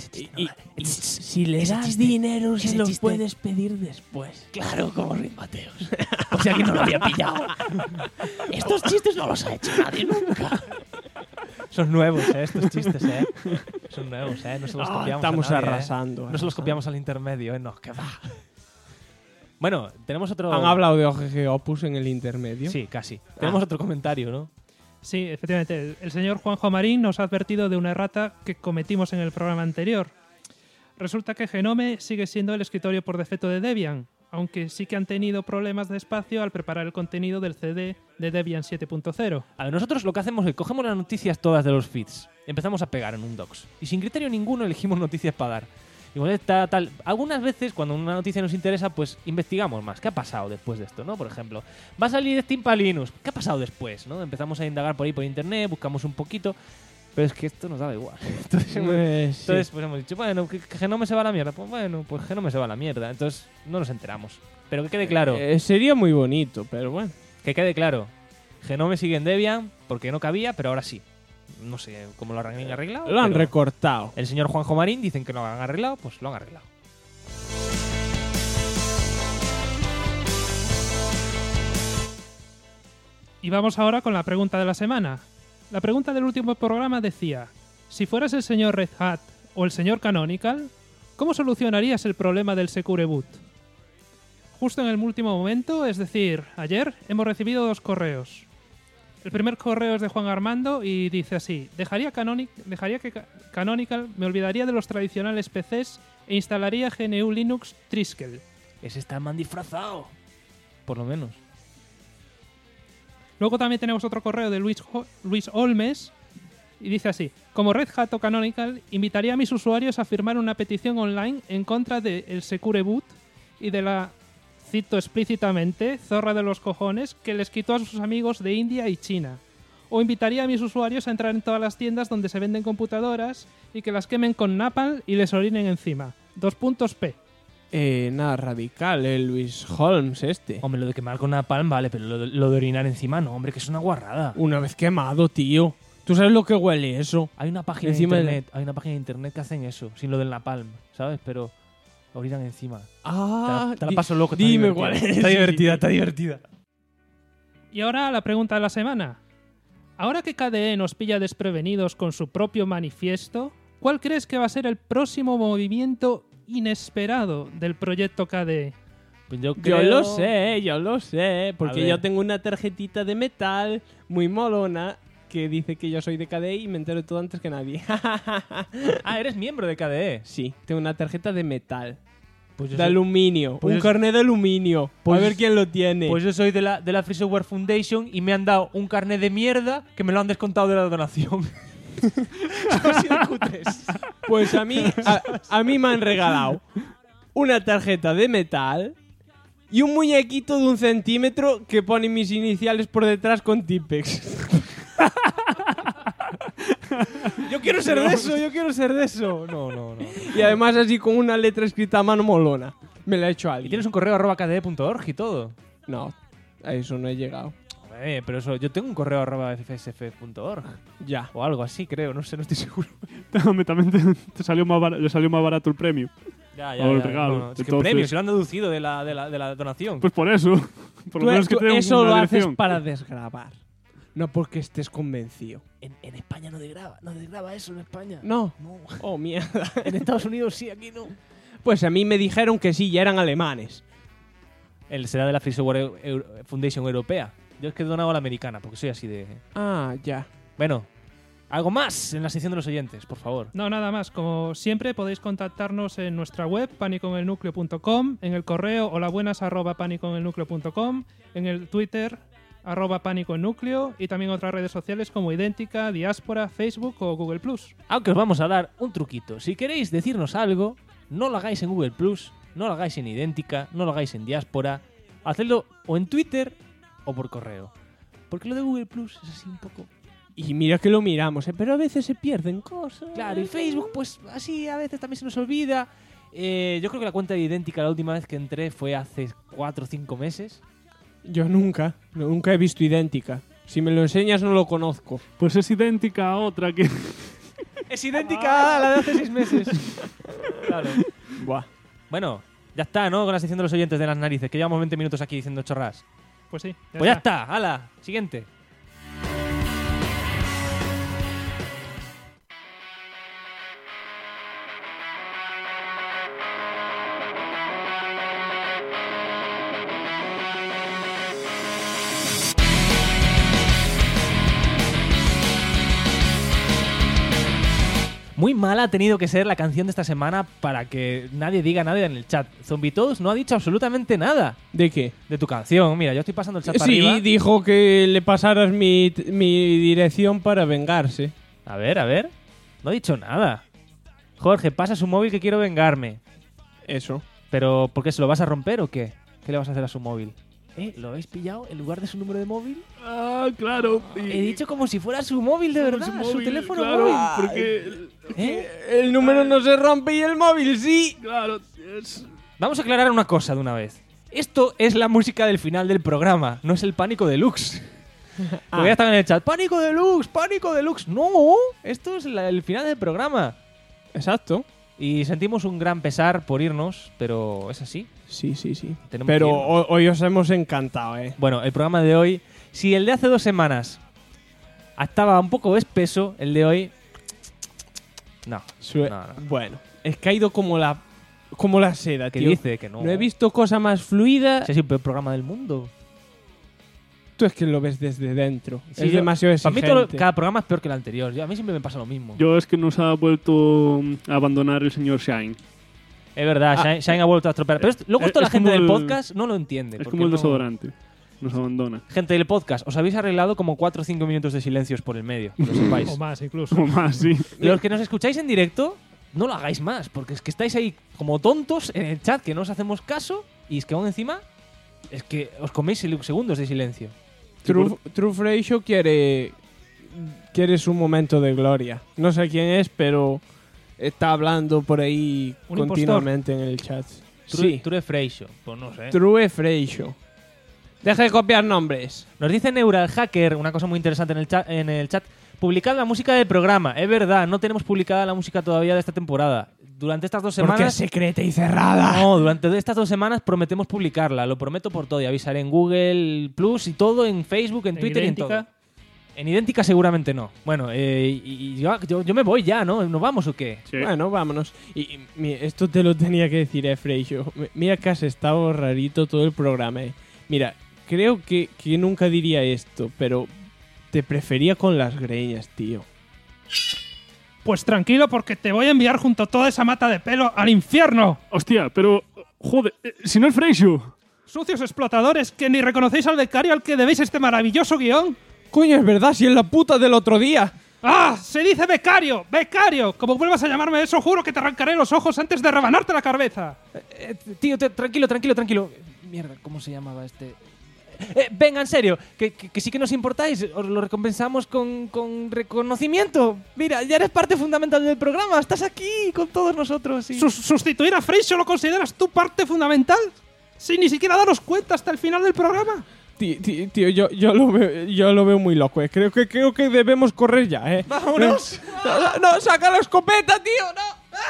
Si le das dinero, se los puedes pedir después. Claro, como Rick Mateos. Por si alguien no lo había pillado. Estos chistes no los ha hecho nadie nunca. Son nuevos, estos chistes, Son nuevos, no se los copiamos estamos a nadie, arrasando. No se los copiamos al intermedio, no, que va. Bueno, tenemos otro... ¿Han hablado de OGG Opus en el intermedio? Sí, casi. Tenemos otro comentario, ¿no? Sí, efectivamente. El señor Juanjo Marín nos ha advertido de una errata que cometimos en el programa anterior. Resulta que Genome sigue siendo el escritorio por defecto de Debian, aunque sí que han tenido problemas de espacio al preparar el contenido del CD de Debian 7.0. A ver, nosotros lo que hacemos es que cogemos las noticias todas de los feeds, empezamos a pegar en un docs, y sin criterio ninguno elegimos noticias para dar. Igual tal. Algunas veces, cuando una noticia nos interesa, pues investigamos más. ¿Qué ha pasado después de esto, no? Por ejemplo, va a salir Steam para Linux. ¿Qué ha pasado después, no? Empezamos a indagar por ahí por internet, buscamos un poquito. Pero es que esto nos daba igual. Entonces pues hemos dicho, bueno, que Genome se va a la mierda. Pues bueno, pues Genome se va a la mierda. Entonces no nos enteramos. Pero que quede claro. Sería muy bonito, pero bueno. Que quede claro. Genome sigue en Debian porque no cabía, pero ahora sí. No sé cómo lo han arreglado. Lo han recortado. El señor Juanjo Marín dicen que no lo han arreglado, pues lo han arreglado. Y vamos ahora con la pregunta de la semana. La pregunta del último programa decía: si fueras el señor Red Hat o el señor Canonical, ¿cómo solucionarías el problema del Secure Boot? Justo en el último momento, es decir, ayer, hemos recibido 2 correos. El primer correo es de Juan Armando y dice así: dejaría que Canonical me olvidaría de los tradicionales PCs e instalaría GNU Linux Triskel. Ese está man disfrazado. Por lo menos. Luego también tenemos otro correo de Luis Olmes y dice así: como Red Hat o Canonical, invitaría a mis usuarios a firmar una petición online en contra del Secure Boot y de la, cito explícitamente, zorra de los cojones que les quitó a sus amigos de India y China. O invitaría a mis usuarios a entrar en todas las tiendas donde se venden computadoras y que las quemen con napalm y les orinen encima. 2.p. Nada radical, Luis Holmes este. Hombre, lo de quemar con napalm vale, pero lo de orinar encima no, hombre, que es una guarrada. Una vez quemado, tío. ¿Tú sabes lo que huele eso? Hay una página de internet que hacen eso, sin lo del napalm, ¿sabes? Pero orinan encima. Ah, te la paso loco. Dime cuál es. Está divertida, está divertida. Y ahora la pregunta de la semana. Ahora que KDE nos pilla desprevenidos con su propio manifiesto, ¿cuál crees que va a ser el próximo movimiento inesperado del proyecto KDE? Pues yo lo sé, porque yo tengo una tarjetita de metal muy molona que dice que yo soy de KDE y me entero de todo antes que nadie. Ah, ¿eres miembro de KDE? Sí, tengo una tarjeta de metal. Pues de aluminio. Un carnet de aluminio. Pues, a ver quién lo tiene. Pues yo soy de la Free Software Foundation y me han dado un carnet de mierda que me lo han descontado de la donación. Pues a mí me han regalado una tarjeta de metal y un muñequito de 1 centímetro que pone mis iniciales por detrás con Tipex. Yo quiero ser de eso. No. Y además así con una letra escrita a mano molona. Me la ha hecho alguien. Y tienes un correo @kde.org y todo. No, a eso no he llegado. Pero eso, yo tengo un correo @fsf.org. Ya. O algo así, creo, no sé, no estoy seguro. También le salió más barato el premio. Ya. O el regalo. No, es que el premio se lo han deducido de la donación. Pues por eso. Por lo menos que te eso una lo dirección. haces para desgravar. No porque estés convencido. En España no desgraba eso en España. No. Oh, mierda. En Estados Unidos sí, aquí no. Pues a mí me dijeron que sí, ya eran alemanes. Él será de la Free Software Foundation Europea. Yo es que he donado a la americana, porque soy así de... Ah, ya. Bueno, algo más en la sección de los oyentes, por favor. No, nada más. Como siempre, podéis contactarnos en nuestra web, paniconelnucleo.com, en el correo holabuenas@paniconelnucleo.com, en el Twitter, @paniconelnucleo, y también otras redes sociales como Idéntica, Diáspora, Facebook o Google+. Aunque os vamos a dar un truquito. Si queréis decirnos algo, no lo hagáis en Google+, no lo hagáis en Idéntica, no lo hagáis en Diáspora. Hacedlo o en Twitter o por correo. Porque lo de Google Plus es así un poco... Y mira que lo miramos, pero a veces se pierden cosas. Claro, y Facebook, pues así a veces también se nos olvida. Yo creo que la cuenta de Idéntica la última vez que entré fue hace 4 o 5 meses. Yo nunca he visto Idéntica. Si me lo enseñas no lo conozco. Pues es idéntica a otra que... Es idéntica a la de hace 6 meses. Claro. Buah. Bueno, ya está, ¿no? Con la sección de los oyentes de las narices, que llevamos 20 minutos aquí diciendo chorras. Pues sí. Pues ya está, hala, siguiente. Muy mala ha tenido que ser la canción de esta semana para que nadie diga nada en el chat. Zombitodos no ha dicho absolutamente nada. ¿De qué? De tu canción. Mira, yo estoy pasando el chat para arriba. Sí, dijo que le pasaras mi dirección para vengarse. A ver. No ha dicho nada. Jorge, pasa su móvil que quiero vengarme. Eso. ¿Pero por qué? ¿Se lo vas a romper o qué? ¿Qué le vas a hacer a su móvil? ¿Lo habéis pillado en lugar de su número de móvil? Ah, claro. He dicho como si fuera su móvil de verdad, su teléfono claro, móvil. Porque el número no se rompe y el móvil sí. Claro. Vamos a aclarar una cosa de una vez. Esto es la música del final del programa, no es el Pánico Deluxe. Porque ya están en el chat. ¡Pánico Deluxe! ¡Pánico Deluxe! ¡No! Esto es el final del programa. Exacto. Y sentimos un gran pesar por irnos, pero es así. Sí. Tenemos pero que irnos. hoy os hemos encantado, Bueno, el programa de hoy Si el de hace 2 semanas estaba un poco espeso, el de hoy... No. Bueno, es caído como la seda, Que tío. dice que no. No he visto cosa más fluida. Si ha sido el peor programa del mundo. Tú es que lo ves desde dentro. Sí, es yo- demasiado Para mí exigente. cada programa es peor que el anterior. A mí siempre me pasa lo mismo. Yo es que nos ha vuelto a abandonar el señor Shine. Es verdad, Shine ha vuelto a estropear. Pero luego esto la es gente como del el- podcast no lo entiende. Es porque como el no- desodorante. Nos abandona. Gente del podcast, os habéis arreglado como 4 o 5 minutos de silencios por el medio, que lo sepáis. O más, incluso. Como más, sí. Los que nos escucháis en directo, no lo hagáis más, porque es que estáis ahí como tontos en el chat que no os hacemos caso y es que aún encima es que os coméis segundos de silencio. True Freixo quiere su momento de gloria. No sé quién es, pero está hablando por ahí Un continuamente en el chat. Sí, True Freixo, pues no sé. True Freixo. Deja de copiar nombres. Nos dice Neural Hacker una cosa muy interesante en el chat. Publicad la música del programa. Es verdad, no tenemos publicada la música todavía de esta temporada. Durante estas 2 semanas... Porque es secreta y cerrada. No, durante estas 2 semanas prometemos publicarla. Lo prometo por todo. Y avisaré en Google Plus y todo, en Facebook, en Twitter y en todo. Idéntica? En Idéntica seguramente no. Bueno, y yo me voy ya, ¿no? ¿Nos vamos o qué? Bueno, vámonos. Esto te lo tenía que decir, Freixo. Mira que has estado rarito todo el programa. Mira, creo que nunca diría esto, pero te prefería con las greñas, tío. Pues tranquilo, porque te voy a enviar junto a toda esa mata de pelo al infierno. Hostia, pero... Joder, si no es Freixo. Sucios explotadores que ni reconocéis al becario al que debéis este maravilloso guión. Coño, es verdad, si es la puta del otro día. ¡Ah! Se dice becario, becario. Como vuelvas a llamarme eso, juro que te arrancaré los ojos antes de rebanarte la cabeza. Tío, tranquilo. Mierda, ¿cómo se llamaba este...? Venga, en serio, que sí que nos importáis. Os lo recompensamos con reconocimiento. Mira, ya eres parte fundamental del programa. Estás aquí con todos nosotros. Y... ¿Sustituir a Freixo lo consideras tú parte fundamental? Sin ni siquiera daros cuenta hasta el final del programa. Tío, yo lo veo muy loco. Creo que debemos correr ya, ¡Vámonos! No, saca la escopeta, tío, no.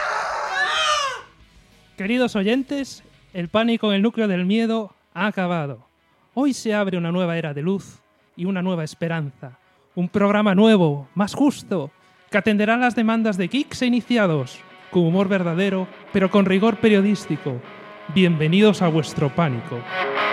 Queridos oyentes, el pánico en el núcleo del miedo ha acabado. Hoy se abre una nueva era de luz y una nueva esperanza. Un programa nuevo, más justo, que atenderá las demandas de geeks e iniciados, con humor verdadero, pero con rigor periodístico. Bienvenidos a vuestro pánico.